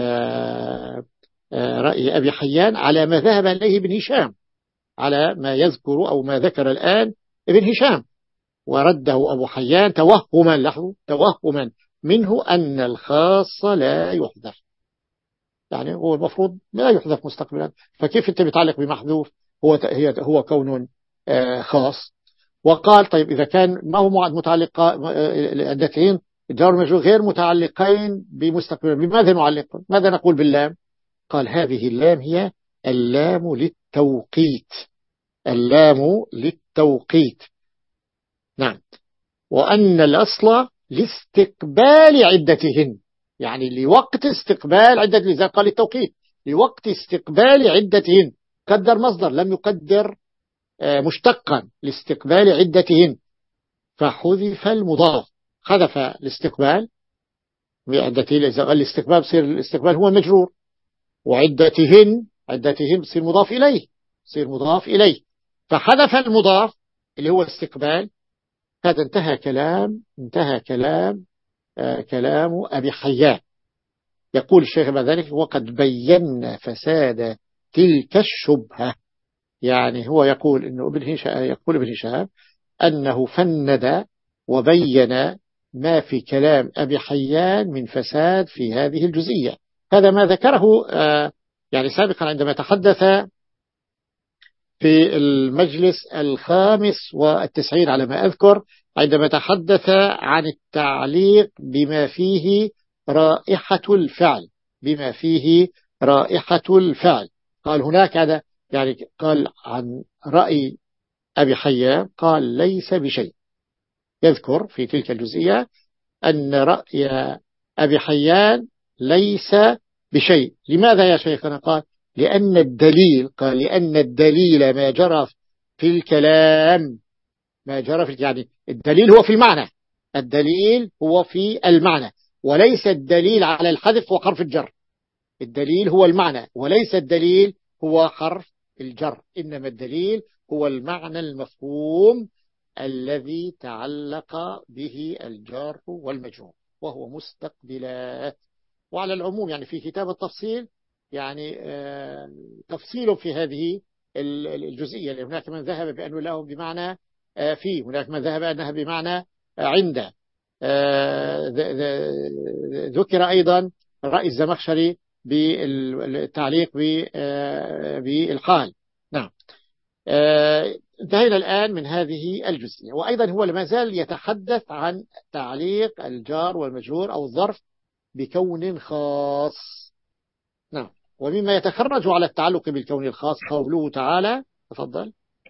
رأي أبي حيان على ما ذهب إليه ابن هشام، على ما يذكر أو ما ذكر الآن ابن هشام، ورده أبو حيان توهما له، توهما منه أن الخاص لا يحذف. يعني هو المفروض لا يحذف مستقبلا، فكيف أنت بتعلق بمحذوف؟ هو هو كون خاص. وقال طيب إذا كان ما هو متعلق عدتين الجار والمجرور غير متعلقين بمستقبلا، بماذا نعلق؟ ماذا نقول باللام؟ قال هذه اللام هي اللام للتوقيت، اللام للتوقيت. نعم. وأن الأصل لاستقبال عدتهن، يعني لوقت استقبال عدة، لذلك قال التوقيت لوقت استقبال عدتهن، قدر مصدر لم يقدر مشتقا لاستقبال عدتهن، فحذف المضاف، حذف الاستقبال بعدتهن، إذا قال الاستقبال بصير الاستقبال هو المجرور، وعدتهن عدتهن بصير مضاف إليه، بصير مضاف إليه، فحذف المضاف اللي هو استقبال. هذا انتهى كلام انتهى كلام آه كلام أبي حيان. يقول الشيخ بعد ذلك وقد بينا فساد تلك الشبهة، يعني هو يقول إنه ابن هشام يقول ابن هشام أنه فند وبين ما في كلام أبي حيان من فساد في هذه الجزئية. هذا ما ذكره آه يعني سابقا عندما تحدث في المجلس الخامس والتسعين على ما أذكر، عندما تحدث عن التعليق بما فيه رائحة الفعل، بما فيه رائحة الفعل. قال هناك هذا، يعني قال عن رأي أبي حيان قال ليس بشيء، يذكر في تلك الجزئية أن رأي أبي حيان ليس بشيء. لماذا يا شيخنا؟ قال لأن الدليل قال لأن الدليل ما جرى في الكلام، ما جرى في يعني الدليل هو في المعنى، الدليل هو في المعنى، وليس الدليل على الحذف وحرف الجر. الدليل هو المعنى وليس الدليل هو حرف الجر، إنما الدليل هو المعنى المفهوم الذي تعلق به الجار والمجرور وهو مستقبلات. وعلى العموم يعني في كتاب التفصيل يعني آه تفصيل في هذه الجزئية، هناك من ذهب بأنه له بمعنى آه فيه، هناك من ذهب أنها بمعنى آه عنده. آه ذكر أيضا رأي الزمخشري بالتعليق بالحال. نعم. انتهينا الآن من هذه الجزئية. وأيضا هو ما زال يتحدث عن تعليق الجار والمجرور أو الظرف بكون خاص. نعم. ومما يتخرج على التعلق بالكون الخاص قوله تعالى، تفضل.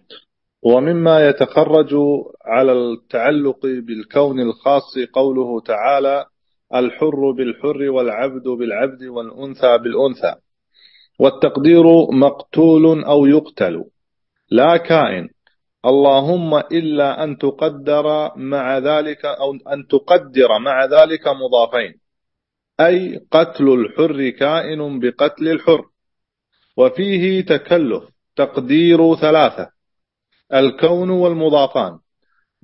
ومما يتخرج على التعلق بالكون الخاص قوله تعالى الحر بالحر والعبد بالعبد والأنثى بالأنثى، والتقدير مقتول أو يقتل لا كائن، اللهم إلا أن تقدر مع ذلك أو أن تقدر مع ذلك مضافين، أي قتل الحر كائن بقتل الحر. وفيه تكلف، تقدير ثلاثة: الكون والمضافان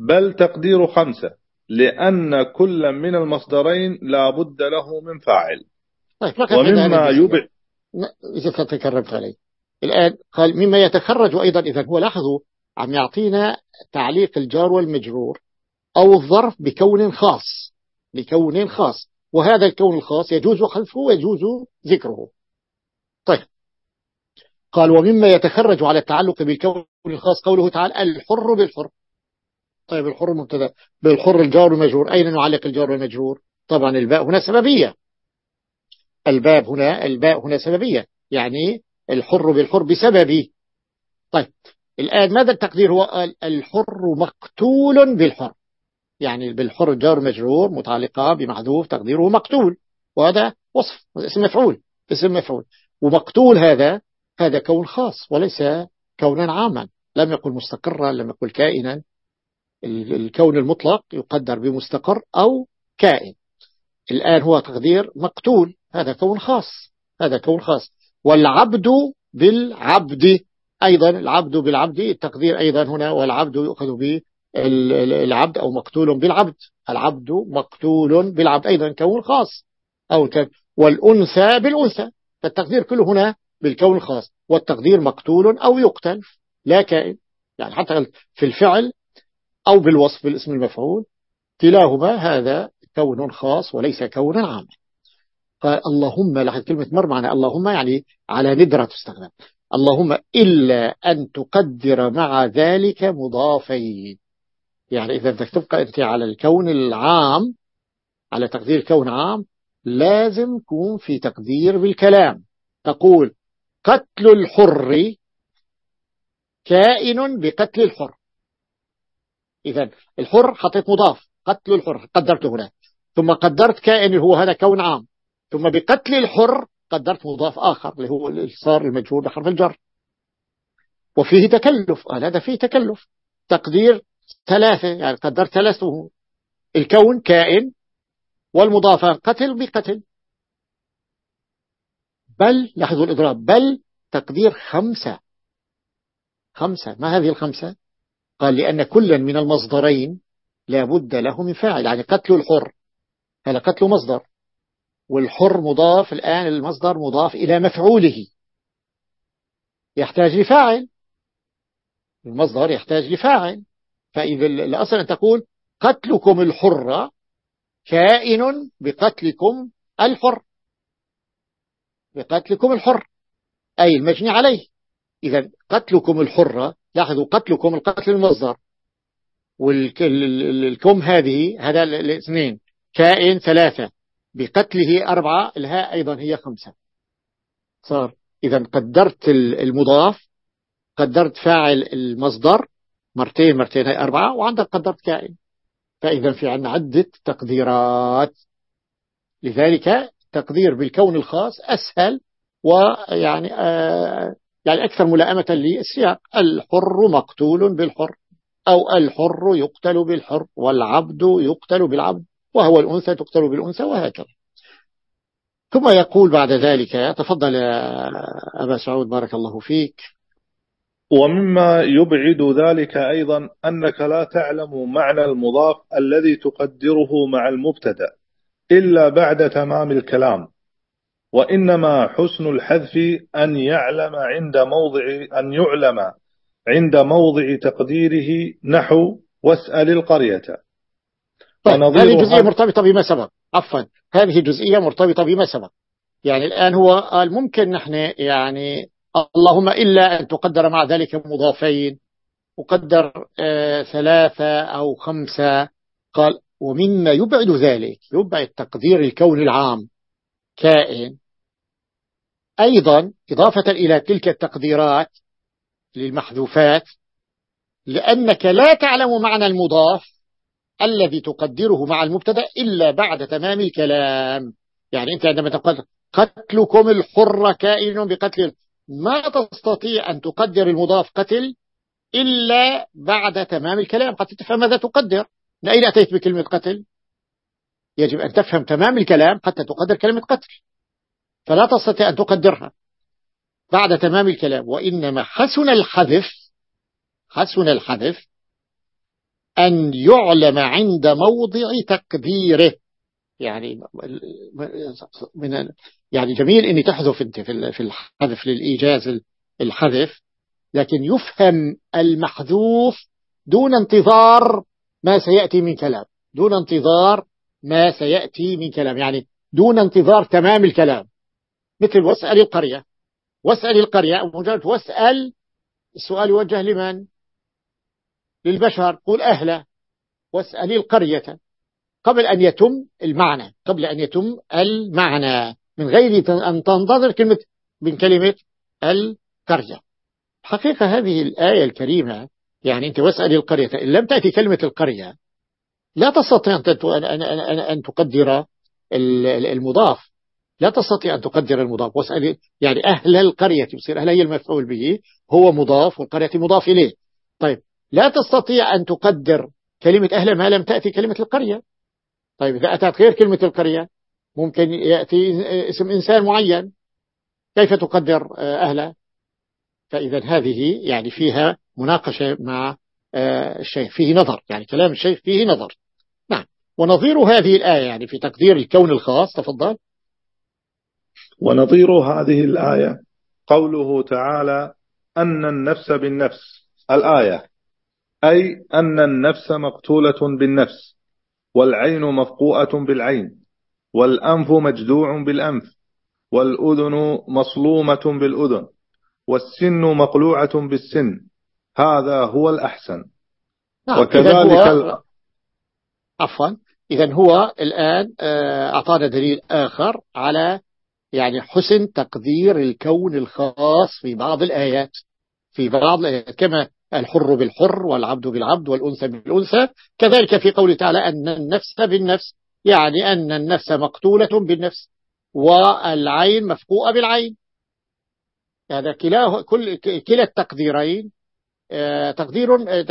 بل تقدير خمسة، لأن كل من المصدرين لا بد له من فاعل. طيب فقط ومما يبع إذا تكرمت عليه الآن قال مما يتخرج أيضا. إذا هو لاحظوا عم يعطينا تعليق الجار والمجرور أو الظرف بكون خاص، بكون خاص، وهذا الكون الخاص يجوز حذفه ويجوز ذكره. طيب قال ومما يتخرج على التعلق بالكون الخاص قوله تعالى الحر بالحر. طيب الحر مبتدا، بالحر الجار والمجرور، أين نعلق الجار والمجرور؟ طبعا الباء هنا سببية، الباب هنا الباء هنا سببية، يعني الحر بالحر بسببه. طيب الآن ماذا التقدير؟ هو الحر مقتول بالحر، يعني بالحر جار مجرور متعلقة بمحذوف تقديره مقتول، وهذا وصف اسم مفعول، اسم مفعول. ومقتول هذا هذا كون خاص وليس كونا عاما، لم يقل مستقرا، لم يقل كائنا. الكون المطلق يقدر بمستقر أو كائن. الآن هو تقدير مقتول، هذا كون خاص، هذا كون خاص. والعبد بالعبد أيضا، العبد بالعبد التقدير أيضا هنا، والعبد يؤخذ بالعبد أو مقتول بالعبد، العبد مقتول بالعبد أيضا كون خاص أو ك... والأنثى بالأنثى، فالتقدير كله هنا بالكون الخاص، والتقدير مقتول أو يقتل لا كائن، يعني حتى في الفعل أو بالوصف بالاسم المفعول كلاهما هذا كون خاص وليس كونا عاما. قال اللهم، لاحظ كلمة مر معنا اللهم يعني على ندرة تستخدم، اللهم إلا أن تقدر مع ذلك مضافين. يعني إذا بدك تبقى أنت على الكون العام، على تقدير كون عام، لازم يكون في تقدير بالكلام، تقول قتل الحر كائن بقتل الحر. إذا الحر حطيت مضاف، قتل الحر قدرته هنا، ثم قدرت كائن هو هذا كون عام، ثم بقتل الحر قدرت مضاف آخر اللي هو اللي صار المجهول بحرف الجر، وفيه تكلف. قال هذا فيه تكلف، تقدير ثلاثة، يعني قدرت ثلاثة، الكون كائن والمضاف قتل بقتل. بل لاحظوا الإضراب، بل تقدير خمسة، خمسة. ما هذه الخمسة؟ قال لأن كلا من المصدرين لا بد له من فاعل، يعني قتل الحر هذا قتل مصدر، والحر مضاف، الآن المصدر مضاف إلى مفعوله يحتاج لفاعل، المصدر يحتاج لفاعل. فإذا الأصل أن تقول قتلكم الحر كائن بقتلكم الحر، بقتلكم الحر أي المجني عليه. إذا قتلكم الحر، لاحظوا قتلكم القتل المصدر، والكم هذه هذا الاثنين، كائن ثلاثة، بقتله أربعة، الهاء أيضا هي خمسة. صار إذا قدرت المضاف، قدرت فاعل المصدر مرتين مرتين هي أربعة، وعندك قدرت كائن. فإذا في عندنا عدة تقديرات، لذلك تقدير بالكون الخاص أسهل، ويعني آه يعني أكثر ملائمة للسياق. الحر مقتول بالحر، أو الحر يقتل بالحر، والعبد يقتل بالعبد، وهو الأنثى تقتل بالأنثى، وهكذا. ثم يقول بعد ذلك، تفضل يا أبا سعود بارك الله فيك. ومما يبعد ذلك أيضا أنك لا تعلم معنى المضاف الذي تقدره مع المبتدأ إلا بعد تمام الكلام، وإنما حسن الحذف أن يعلم عند موضع أن يعلم عند موضع تقديره، نحو واسأل القرية. طيب هذه جزئية مرتبطة بما سبق، عفوا هذه جزئية مرتبطة بما سبق. يعني الآن هو قال ممكن نحن يعني اللهم إلا أن تقدر مع ذلك مضافين، وقدر آه ثلاثة أو خمسة. قال ومما يبعد ذلك، يبعد تقدير الكون العام كائن أيضا إضافة إلى تلك التقديرات للمحذوفات، لأنك لا تعلم معنى المضاف الذي تقدره مع المبتدا إلا بعد تمام الكلام. يعني أنت عندما تقول قتلكم الحر كائن بقتل، ما تستطيع أن تقدر المضاف قتل إلا بعد تمام الكلام، حتى تفهم ماذا تقدر. من أين أتيت بكلمة قتل؟ يجب أن تفهم تمام الكلام حتى تقدر كلمة قتل، فلا تستطيع أن تقدرها بعد تمام الكلام. وإنما حسن الحذف، حسن الحذف أن يعلم عند موضع تقديره. يعني من يعني جميل أن تحذف أنت في الحذف للإيجاز الحذف، لكن يفهم المحذوف دون انتظار ما سيأتي من كلام، دون انتظار ما سيأتي من كلام، يعني دون انتظار تمام الكلام. مثل واسأل القرية، واسأل القرية مجرد واسأل، السؤال يوجه لمن؟ للبشر، قول أهله واسأل القرية، قبل أن يتم المعنى، قبل أن يتم المعنى، من غير أن تنتظر كلمة من كلمة القرية. حقيقة هذه الآية الكريمة، يعني أنت واسأل القرية، إن لم تأتي كلمة القرية لا تستطيع أن تقدر المضاف، لا تستطيع أن تقدر المضاف. واسأل يعني أهل القرية، يصير أهل هي المفعول به، هو مضاف والقرية مضاف إليه. طيب لا تستطيع أن تقدر كلمة أهل ما لم تأتي كلمة القرية. طيب إذا أتت غير كلمة القرية ممكن يأتي اسم إنسان معين، كيف تقدر أهله؟ فإذا هذه يعني فيها مناقشة مع الشيخ، فيه نظر، يعني كلام الشيخ فيه نظر. نعم. ونظير هذه الآية يعني في تقدير الكون الخاص، تفضل. ونظير هذه الآية قوله تعالى أن النفس بالنفس، الآية أي أن النفس مقتولة بالنفس، والعين مفقوءة بالعين، والأنف مجدوع بالأنف، والأذن مصلومة بالأذن، والسن مقلوعة بالسن، هذا هو الأحسن. نعم. وكذلك هو ال... عفوا إذن هو الآن أعطانا دليل آخر على يعني حسن تقدير الكون الخاص في بعض الآيات، في بعض الآيات كما الحر بالحر والعبد بالعبد والأنثى بالأنثى، كذلك في قوله تعالى أن النفس بالنفس، يعني أن النفس مقتولة بالنفس والعين مفقوءة بالعين. هذا كلاه كل كلا التقديرين تقدير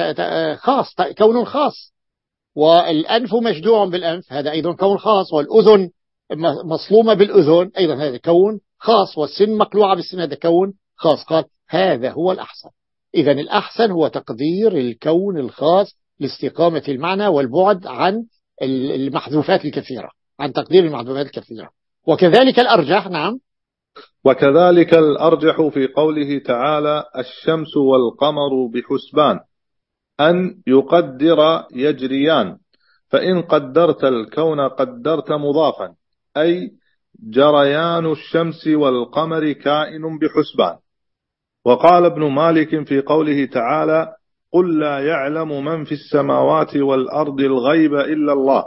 خاص، كون خاص. والأنف مشجوع بالأنف، هذا أيضا كون خاص. والأذن مصلومة بالأذن، أيضا هذا كون خاص. والسن مقلوعة بالسن، هذا كون خاص. قال هذا هو الأحسن. إذن الأحسن هو تقدير الكون الخاص لاستقامة المعنى والبعد عن المحذوفات الكثيرة، عن تقدير المحذوفات الكثيرة. وكذلك الأرجح. نعم. وكذلك الأرجح في قوله تعالى الشمس والقمر بحسبان، أن يقدر يجريان، فإن قدرت الكون قدرت مضافا، أي جريان الشمس والقمر كائن بحسبان. وقال ابن مالك في قوله تعالى قل لا يعلم من في السماوات والأرض الغيب إلا الله،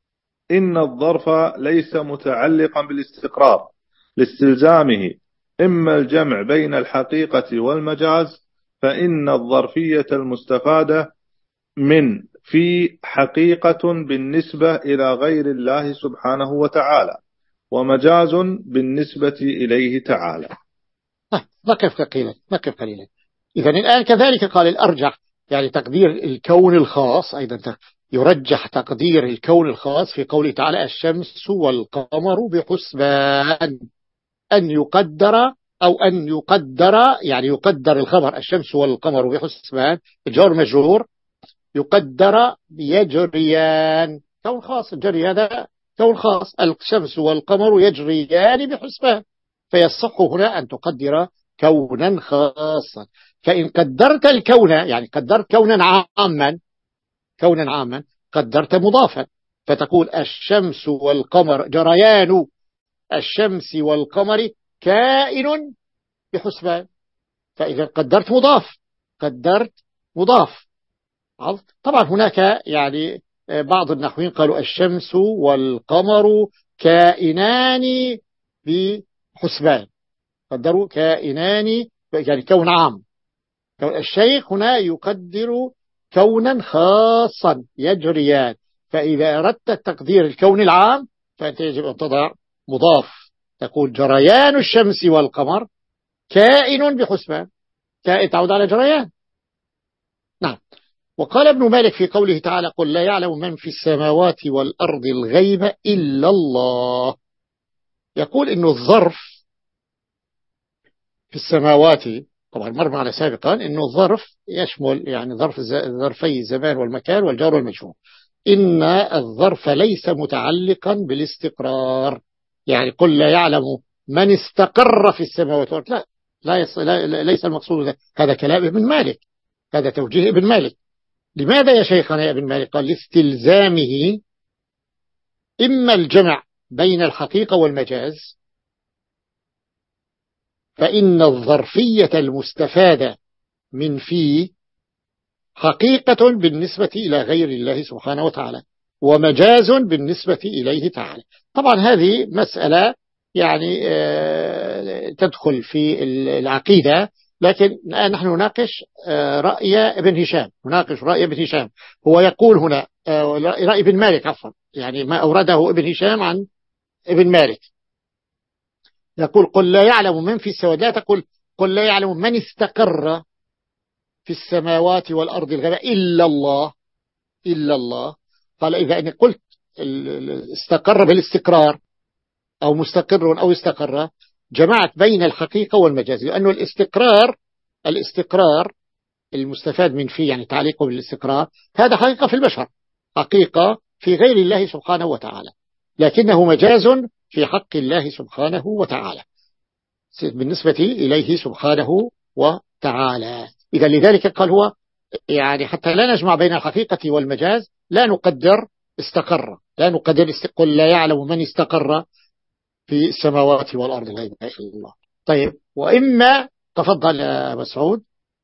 إن الظرف ليس متعلقا بالاستقرار لاستلزامه إما الجمع بين الحقيقة والمجاز، فإن الظرفية المستفادة من في حقيقة بالنسبة إلى غير الله سبحانه وتعالى، ومجاز بالنسبة إليه تعالى. نقف قليلا، نقف قليلا. إذا الآن كذلك قال الأرجح، يعني تقدير الكون الخاص أيضا يرجح تقدير الكون الخاص في قوله تعالى الشمس والقمر بحسبان، أن يقدر أو أن يقدر، يعني يقدر الخبر الشمس والقمر بحسبان جار مجرور، يقدر يجريان، كون خاص. الجري هذا كون خاص، الشمس والقمر يجريان بحسبان، فيصح هنا أن تقدر كونا خاصا. فإن قدرت الكون، يعني قدرت كونا عاما، كونا عاما قدرت مضافا، فتقول الشمس والقمر، جريان الشمس والقمر كائن بحسبان، فإذا قدرت مضاف، قدرت مضاف. طبعا هناك يعني بعض النحويين قالوا الشمس والقمر كائنان بحسبان، قدروا كائنان، يعني كون عام. الشيخ هنا يقدر كونا خاصا يجريان، فإذا أردت تقدير الكون العام فأنت يجب أن تضع مضاف، تقول جريان الشمس والقمر كائن بحسبان، كائن تعود على جريان. نعم. وقال ابن مالك في قوله تعالى قل لا يعلم من في السماوات والأرض الغيب إلا الله، يقول إنه الظرف في السماوات طبعا مر معنا سابقا أنه الظرف يشمل يعني ظرف ظرفي الزمان والمكان والجار والمجرور. إن الظرف ليس متعلقا بالاستقرار، يعني قل لا يعلم من استقر في السماوات والأرض، لا لا, يص... لا ليس المقصود ده. هذا كلام ابن مالك، هذا توجيه ابن مالك. لماذا يا شيخنا يا ابن مالك؟ قال لاستلزامه إما الجمع بين الحقيقة والمجاز، فإن الظرفية المستفادة من في حقيقة بالنسبة إلى غير الله سبحانه وتعالى، ومجاز بالنسبة إليه تعالى. طبعا هذه مسألة يعني تدخل في العقيدة، لكن نحن نناقش رأي ابن هشام، نناقش رأي ابن هشام. هو يقول هنا رأي ابن مالك، عفوا، يعني ما أورده ابن هشام عن ابن مالك. يقول قل لا يعلم من في السماوات، لا تقول قل لا يعلم من استقر في السماوات والأرض الغيب إلا الله، إلا الله. قال إذا أني قلت استقر بالاستقرار أو مستقر أو استقر، جمعت بين الحقيقة والمجاز، لأنه الاستقرار الاستقرار المستفاد من فيه يعني تعليقه بالاستقرار، هذا حقيقة في البشر، حقيقة في غير الله سبحانه وتعالى، لكنه مجاز في حق الله سبحانه وتعالى بالنسبة إليه سبحانه وتعالى. إذا لذلك قال هو يعني حتى لا نجمع بين الحقيقة والمجاز لا نقدر استقر، لا نقدر قل لا يعلم من استقر في السماوات والأرض غيب الله. طيب وإما تفضل يا مسعود.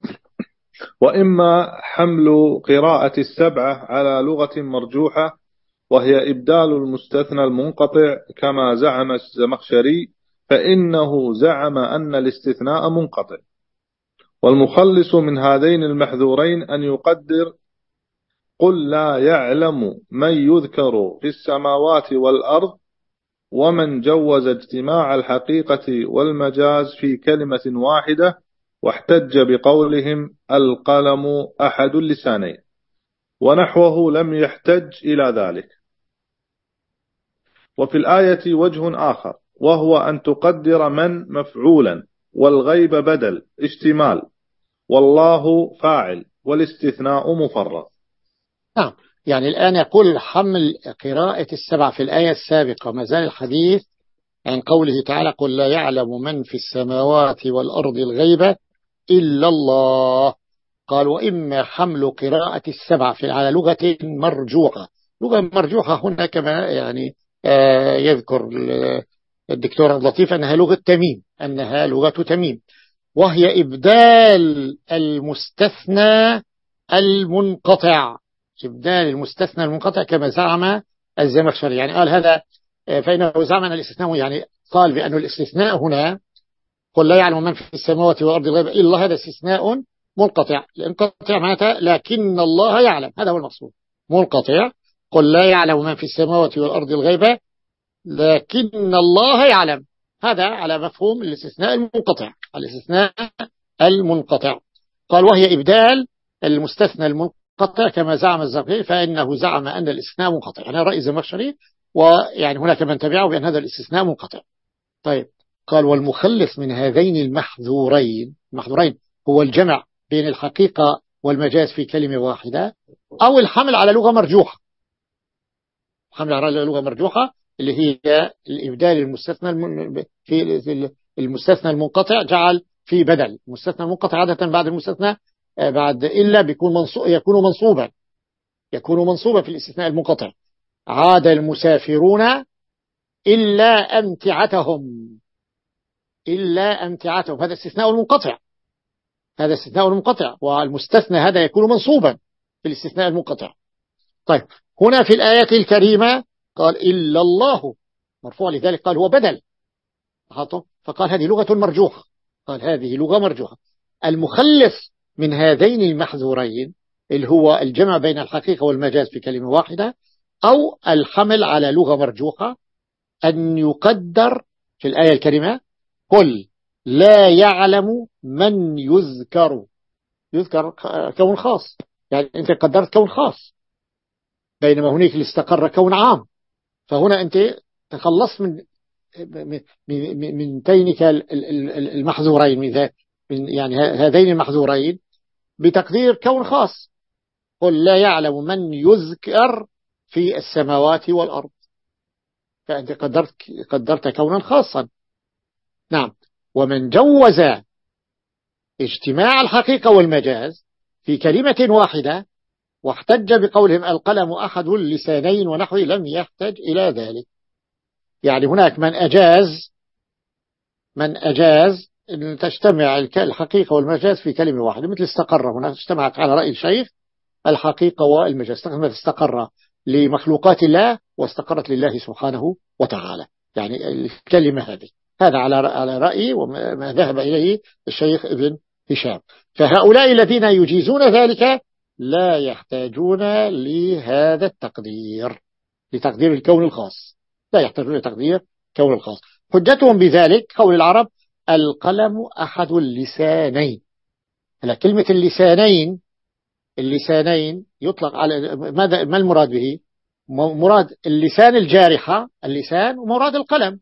وإما حمل قراءة السبعة على لغة مرجوحة، وهي إبدال المستثنى المنقطع كما زعم الزمخشري، فإنه زعم أن الاستثناء منقطع. والمخلص من هذين المحذورين أن يقدر قل لا يعلم من يذكر في السماوات والأرض، ومن جوز اجتماع الحقيقة والمجاز في كلمة واحدة، واحتج بقولهم القلم أحد اللسانين، ونحوه لم يحتج إلى ذلك. وفي الآية وجه آخر، وهو أن تقدر من مفعولا، والغيب بدل اشتمال، والله فاعل، والاستثناء مفرغ. نعم، يعني الآن يقول حمل قراءة السبع في الآية السابقة، ما زال الحديث عن قوله تعالى قل لا يعلم من في السماوات والأرض الغيب إلا الله. قال وإما حمل قراءة السبع في على لغة مرجوحة. لغة مرجوحة هنا كما يعني آه يذكر الدكتور اللطيف أنها لغة تميم، أنها لغة تميم، وهي إبدال المستثنى المنقطع، إبدال المستثنى المنقطع كما زعم الزمخشري. يعني قال هذا فإنه زعم أن الاستثناء، يعني قال بأن الاستثناء هنا قل لا يعلم من في السماوات والأرض الغيب إلا الله، هذا استثناء منقطع. الانقطاع معناته لكن الله يعلم، هذا هو المقصود. منقطع قل لا يعلم من في السماوات والأرض الغيب لكن الله يعلم، هذا على مفهوم الاستثناء المنقطع، الاستثناء المنقطع. قال وهي إبدال المستثنى المنقطع كما زعم الزمخشري، فإنه زعم أن الاستثناء منقطع، يعني رأي الزمخشري، ويعني هناك من تبعه بأن هذا الاستثناء منقطع. طيب قال والمخلص من هذين المحذورين، المحذورين هو الجمع بين الحقيقة والمجاز في كلمة واحدة، أو الحمل على لغة مرجوحة. الحمل على لغة مرجوحة اللي هي الإبدال المستثنى في المستثنى المنقطع جعل في بدل. المستثنى المنقطع عادة بعد المستثنى بعد إلا بيكون منصوب، يكون منصوبا يكون منصوبا في الاستثناء المنقطع. عاد المسافرون إلا أمتعتهم، إلا أمتعتهم، هذا استثناء المنقطع، هذا استثناء المنقطع، والمستثنى هذا يكون منصوبا في الاستثناء المنقطع. طيب هنا في الآيات الكريمة قال إلا الله مرفوع، لذلك قال هو بدل، فقال هذه لغة مرجوحة، قال هذه لغة مرجوحة. المخلص من هذين المحذورين اللي هو الجمع بين الحقيقة والمجاز في كلمة واحدة، أو الحمل على لغة مرجوحة، أن يقدر في الآية الكريمة قل لا يعلم من يذكر، يذكر كون خاص، يعني أنت قدرت كون خاص، بينما هناك اللي استقر كون عام. فهنا أنت تخلص من من تينك المحذورين، من من يعني هذين المحذورين بتقدير كون خاص. قل لا يعلم من يذكر في السماوات والأرض، فأنت قدرت, قدرت كونا خاصا. نعم. ومن جوز اجتماع الحقيقة والمجاز في كلمة واحدة واحتج بقولهم القلم أحد اللسانين ونحوه لم يحتج إلى ذلك. يعني هناك من أجاز من أجاز أن تجتمع الحقيقة والمجاز في كلمة واحدة، مثل استقر هنا اجتمعت على رأي الشيخ الحقيقة والمجاز، استقر لمخلوقات الله واستقرت لله سبحانه وتعالى، يعني الكلمة هذه. هذا على على رأي وما ذهب إليه الشيخ ابن هشام. فهؤلاء الذين يجيزون ذلك لا يحتاجون لهذا التقدير، لتقدير الكون الخاص، لا يحتاجون لتقدير الكون الخاص. حجتهم بذلك قول العرب القلم أحد اللسانين. هلا كلمة اللسانين اللسانين يطلق على ماذا؟ ما المراد به؟ مراد اللسان الجارحة، اللسان، ومراد القلم.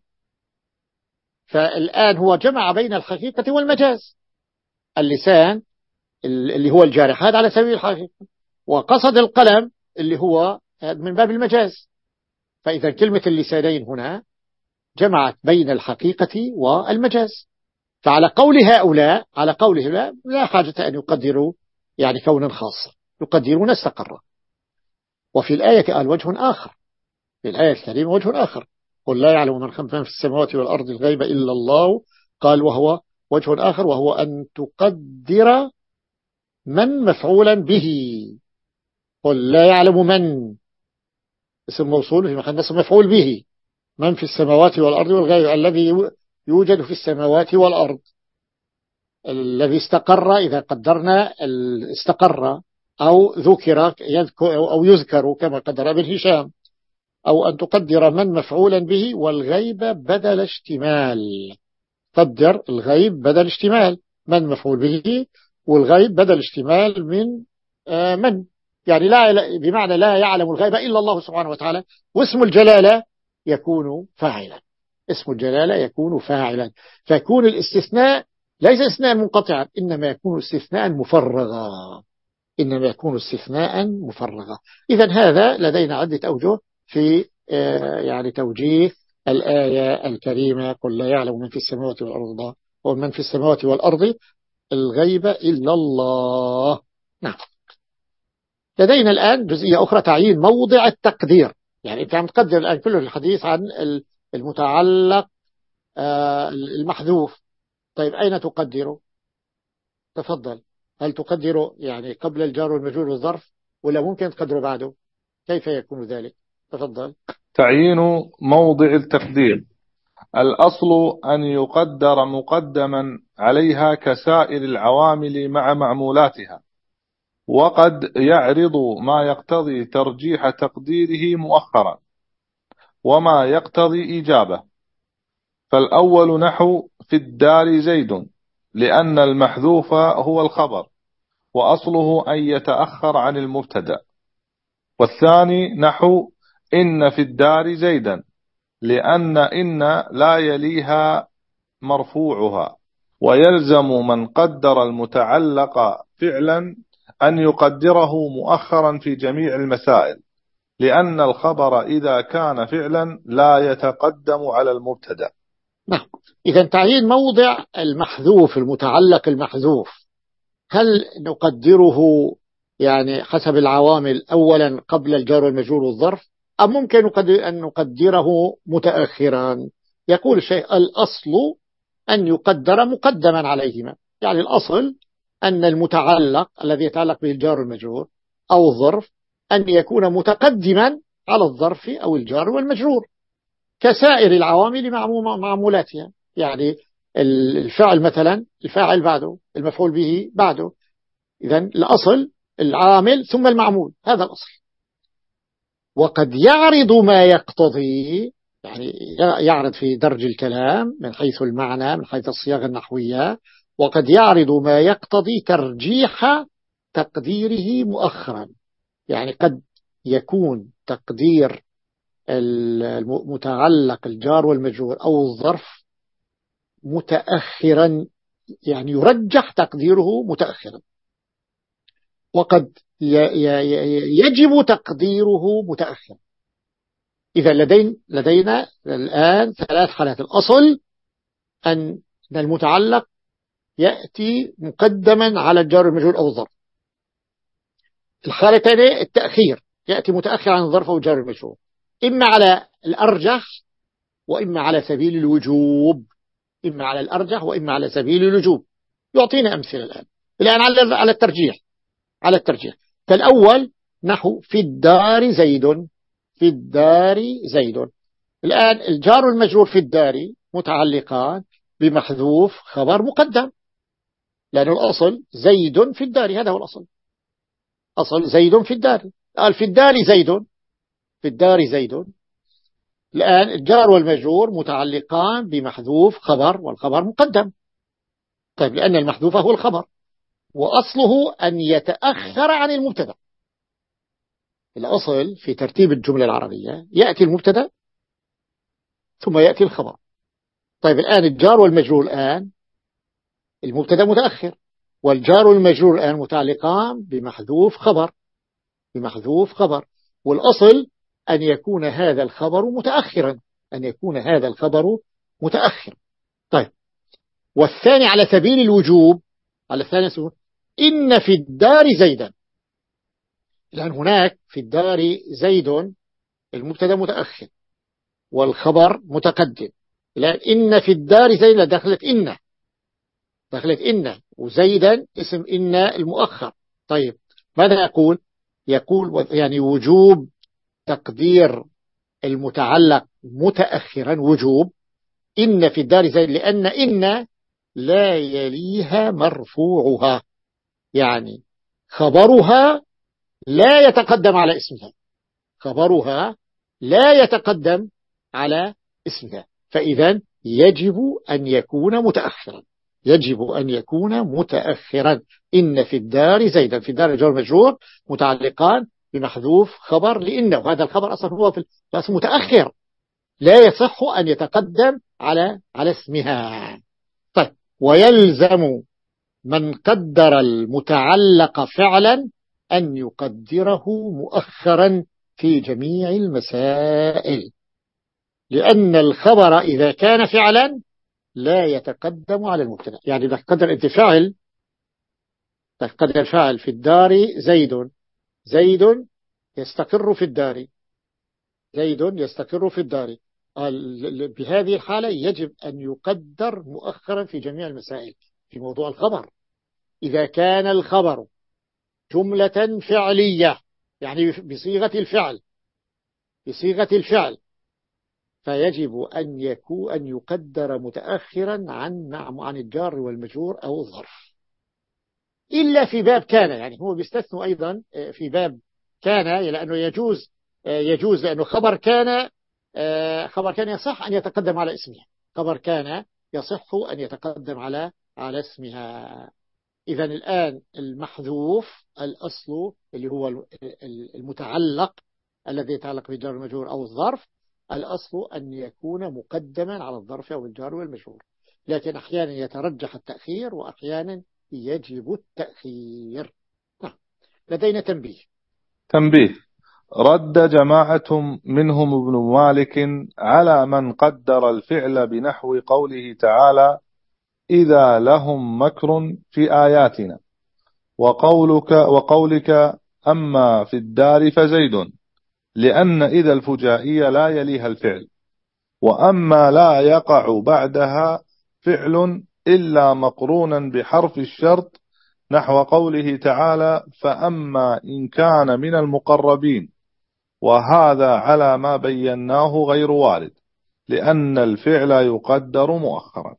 فالآن هو جمع بين الحقيقة والمجاز. اللسان اللي هو الجارح هذا على سبيل الحقيقة، وقصد القلم اللي هو من باب المجاز. فإذا كلمة اللسانين هنا جمعت بين الحقيقة والمجاز. فعلى قول هؤلاء على قول هؤلاء لا حاجة أن يقدروا يعني كونا خاصا، يقدرون استقر. وفي الآية قال وجه آخر، في الآية الكريمة وجه آخر، قل لا يعلم من خلق في السماوات والأرض الغيب إلا الله. قال وهو وجه آخر وهو أن تقدر من مفعولا به. قل لا يعلم من اسم موصول في محل اسم مفعول به، من في السماوات والأرض والغيب الذي يوجد في السماوات والأرض، الذي استقر. إذا قدرنا استقر أو ذكر أو يذكر كما قدر ابن هشام، أو أن تقدر من مفعولا به والغيب بدل اشتمال. قدر الغيب بدل اشتمال، من مفعول به والغيب بدل اشتمال من آه من يعني لا بمعنى لا يعلم الغيب إلا الله سبحانه وتعالى. واسم الجلالة يكون فاعلا، اسم الجلالة يكون فاعلا. فيكون الاستثناء ليس استثناء منقطعا، إنما يكون استثناء مفرغا، إنما يكون استثناء مفرغا. إذن هذا لدينا عدة أوجه في يعني توجيه الآية الكريمة قل لا يعلم من في السماوات والأرض ومن في السماوات والأرض الغيب إلا الله. نعم. لدينا الآن جزئية أخرى تعيين موضع التقدير. يعني أنت عم تقدر الآن كل الحديث عن المتعلق المحذوف. طيب أين تقدره؟ تفضل. هل تقدره يعني قبل الجار والمجرور والظرف، ولا ممكن تقدره بعده؟ كيف يكون ذلك؟ تفضل. تعيين موضع التقدير الأصل أن يقدر مقدما عليها كسائر العوامل مع معمولاتها، وقد يعرض ما يقتضي ترجيح تقديره مؤخرا وما يقتضي إيجابه. فالأول نحو في الدار زيد، لأن المحذوف هو الخبر وأصله أن يتأخر عن المبتدأ. والثاني نحو إن في الدار زيدا، لأن إن لا يليها مرفوعها، ويلزم من قدر المتعلق فعلا أن يقدره مؤخرا في جميع المسائل، لأن الخبر إذا كان فعلا لا يتقدم على المبتدأ. نعم. إذا تعيين موضع المحذوف المتعلق المحذوف، هل نقدره يعني حسب العوامل أولا قبل الجار والمجرور والظرف، أم ممكن أن نقدره متأخرا؟ يقول الشيء الأصل أن يقدر مقدما عليهما. يعني الأصل أن المتعلق الذي يتعلق به الجار والمجرور أو الظرف أن يكون متقدما على الظرف أو الجار والمجرور كسائر العوامل معمولاتها. يعني الفعل مثلا الفاعل بعده، المفعول به بعده. إذن الأصل العامل ثم المعمول، هذا الأصل. وقد يعرض ما يقتضي، يعني يعرض في درج الكلام من حيث المعنى من حيث الصياغة النحوية، وقد يعرض ما يقتضي ترجيح تقديره مؤخرا. يعني قد يكون تقدير المتعلق الجار والمجرور أو الظرف متأخرا يعني يرجح تقديره متأخرا، وقد يجب تقديره متأخرا. إذا لدينا, لدينا الآن ثلاث حالات. الأصل أن المتعلق يأتي مقدما على الجار والمجرور أو الظرف. الحالة الثانية التأخير، يأتي متأخر عن الظرف أو الجار والمجرور، إما على الأرجح وإما على سبيل الوجوب. إما على الأرجح وإما على سبيل الوجوب. يعطينا أمثلة الآن الآن على على الترجيح على الترجيح فالأول نحو في الدار زيد. في الدار زيد. الآن الجار والمجرور في الدار متعلقان بمحذوف خبر مقدم، لأن الأصل زيد في الدار، هذا هو الأصل. أصل زيد في الدار. قال في الدار زيد. في الدار زيد. الآن الجار والمجرور متعلقان بمحذوف خبر، والخبر مقدم. طيب لأن المحذوف هو الخبر، وأصله أن يتأخر عن المبتدا. الأصل في ترتيب الجملة العربية يأتي المبتدا ثم يأتي الخبر. طيب الآن الجار والمجرور الآن المبتدا متأخر، والجار والمجرور الآن متعلقان بمحذوف خبر بمحذوف خبر والأصل أن يكون هذا الخبر متأخرا أن يكون هذا الخبر متأخر. طيب والثاني على سبيل الوجوب، على الثاني سبيل إن في الدار زيدا. لأن هناك في الدار زيد المبتدا متأخر والخبر متقدم. لأن إن في الدار زيدا دخلت إن دخلت إن وزيدا اسم إن المؤخر. طيب ماذا يقول؟ يقول يعني وجوب تقدير المتعلق متأخرا، وجوب إن في الدار زيد، لأن إن لا يليها مرفوعها، يعني خبرها لا يتقدم على اسمها خبرها لا يتقدم على اسمها فإذا يجب أن يكون متأخرا يجب أن يكون متأخرا. إن في الدار زيدا. في الدار جار مجرور متعلقان بمحذوف خبر لإنه، وهذا الخبر أصلا هو في الاسم متأخر لا يصح أن يتقدم على على اسمها. طيب ويلزم من قدر المتعلق فعلا أن يقدره مؤخرا في جميع المسائل، لأن الخبر إذا كان فعلا لا يتقدم على المبتدا. يعني إذا قدر أنت فعل تقدر فعل في الدار زيد زيد يستقر في الدار زيد يستقر في الدار بهذه الحالة يجب أن يقدر مؤخرا في جميع المسائل. في موضوع الخبر إذا كان الخبر جملة فعلية يعني بصيغة الفعل بصيغة الفعل فيجب أن يكون أن يقدر متأخرا عن عن الجار والمجرور أو الظرف، إلا في باب كان. يعني هو بيستثنوا أيضا في باب كان، لأنه يجوز يجوز لأنه خبر كان خبر كان يصح أن يتقدم على اسمها خبر كان يصح أن يتقدم على على اسمها. إذا الآن المحذوف الأصل اللي هو المتعلق الذي يتعلق بالجار والمجرور أو الظرف، الأصل أن يكون مقدما على الظرف أو الجار والمجرور، لكن أحيانا يترجح التأخير وأحيانا يجب التأخير. لدينا تنبيه تنبيه رد جماعة منهم ابن مالك على من قدر الفعل بنحو قوله تعالى إذا لهم مكر في آياتنا، وقولك وقولك أما في الدار فزيد، لأن إذا الفجائية لا يليها الفعل، وأما لا يقع بعدها فعل إلا مقرونا بحرف الشرط نحو قوله تعالى فأما إن كان من المقربين، وهذا على ما بيناه غير وارد لأن الفعل يقدر مؤخرا.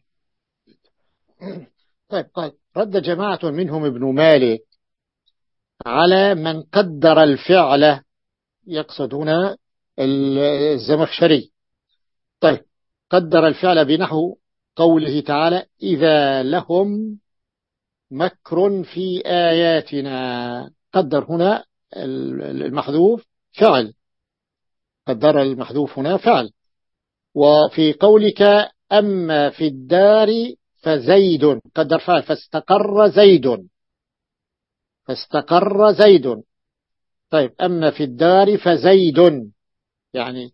طيب قال رد جماعة منهم ابن مالك على من قدر الفعل، يقصد هنا الزمخشري. طيب قدر الفعل بنحو قوله تعالى إذا لهم مكر في آياتنا. قدر هنا المحذوف فعل قدر المحذوف هنا فعل. وفي قولك أما في الدار فزيد، قدر فاعل فاستقر زيد، فاستقر زيد. طيب أما في الدار فزيد، يعني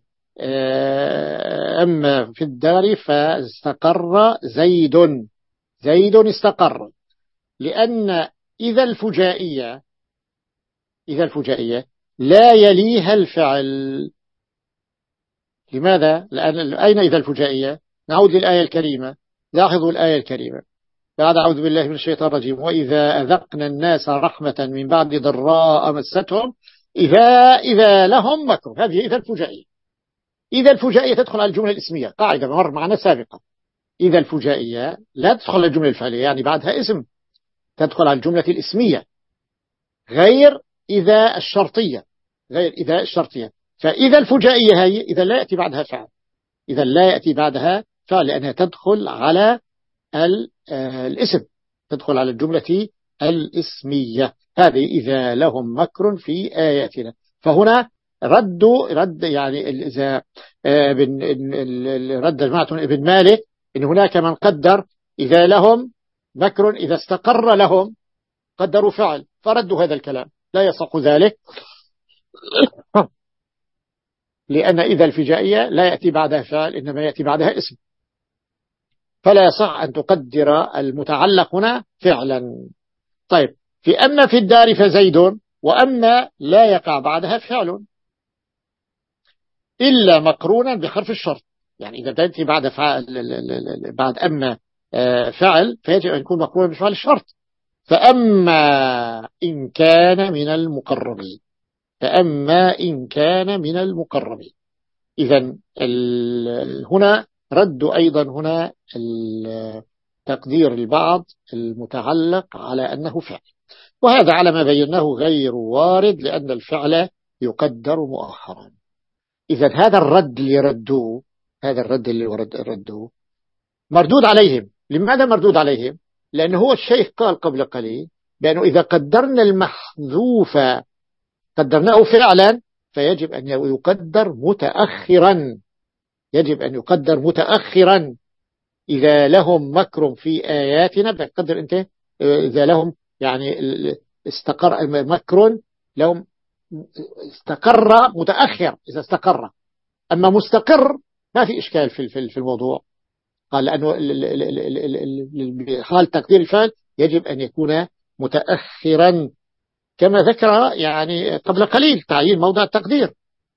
أما في الدار فاستقر زيد، زيد استقر. لأن إذا الفجائية، إذا الفجائية لا يليها الفعل. لماذا؟ لأن أين إذا الفجائية؟ نعود للآية الكريمة، لاحظوا الآية الكريمة بعد أعوذ بالله من الشيطان الرجيم: وإذا أذقنا الناس رحمة من بعد ضراء مستهم إذا إذا لهم مكر. هذه إذا الفجائية. إذا الفجائية تدخل على الجملة الاسمية، قاعدة مر معنا سابقا. إذا الفجائية لا تدخل على الجملة الفعلية، يعني بعدها اسم، تدخل على الجملة الاسمية، غير إذا الشرطية، غير إذا الشرطية. فإذا الفجائية هي إذا لا يأتي بعدها فعل، إذا لا يأتي بعدها فعل، لأنها تدخل على الاسم، تدخل على الجملة الاسمية. هذه إذا لهم مكر في آياتنا. فهنا رد رد يعني إذا رد جماعة ابن مالك إن هناك من قدر إذا لهم مكر إذا استقر لهم، قدروا فعل فردوا هذا الكلام، لا يصح ذلك. لأن إذا الفجائية لا يأتي بعدها فعل، إنما يأتي بعدها اسم، فلا يصح أن تقدر المتعلق هنا فعلا. طيب في أما في الدار فزيد، وأما لا يقع بعدها فعل إلا مقرونا بحرف الشرط. يعني إذا تأتي بعد فعل بعد أما فعل فيجب أن يكون مقرونا بفعل الشرط. فأما إن كان من المقربين، فأما إن كان من المقربين. إذن هنا رد أيضا هنا تقدير البعض المتعلق على أنه فعل، وهذا على ما بيناه غير وارد، لأن الفعل يقدر مؤخرا. إذن هذا الرد اللي ردوه، هذا الرد اللي ردوه مردود عليهم. لماذا مردود عليهم؟ لأنه هو الشيخ قال قبل قليل بأنه إذا قدرنا المحذوف قدرناه فعلا فيجب أن يقدر متأخرا، يجب أن يقدر متأخرا. إذا لهم مكر في آياتنا بقدر أنت إذا لهم يعني استقر مكر لهم، استقر متأخر إذا استقر. أما مستقر ما في إشكال في في الموضوع، قال لأنه حال تقدير الفعل يجب أن يكون متأخرا، كما ذكر يعني قبل قليل تعيين موضع التقدير،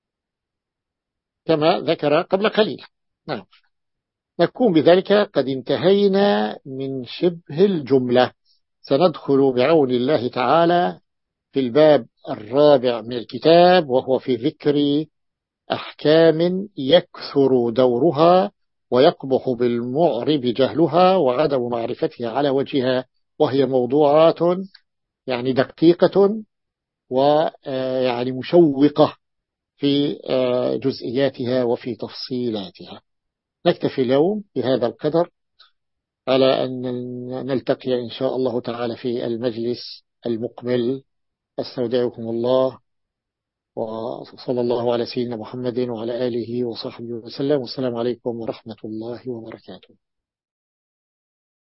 كما ذكر قبل قليل. نعم. نكون بذلك قد انتهينا من شبه الجملة. سندخل بعون الله تعالى في الباب الرابع من الكتاب، وهو في ذكر أحكام يكثر دورها ويقبح بالمعرب جهلها وعدم معرفتها على وجهها، وهي موضوعات يعني دقيقة ويعني مشوقة في جزئياتها وفي تفصيلاتها. نكتفي اليوم بهذا القدر، على أن نلتقي إن شاء الله تعالى في المجلس المقبل. أستودعكم الله، وصلى الله على سيدنا محمد وعلى آله وصحبه وسلم، والسلام عليكم ورحمة الله وبركاته.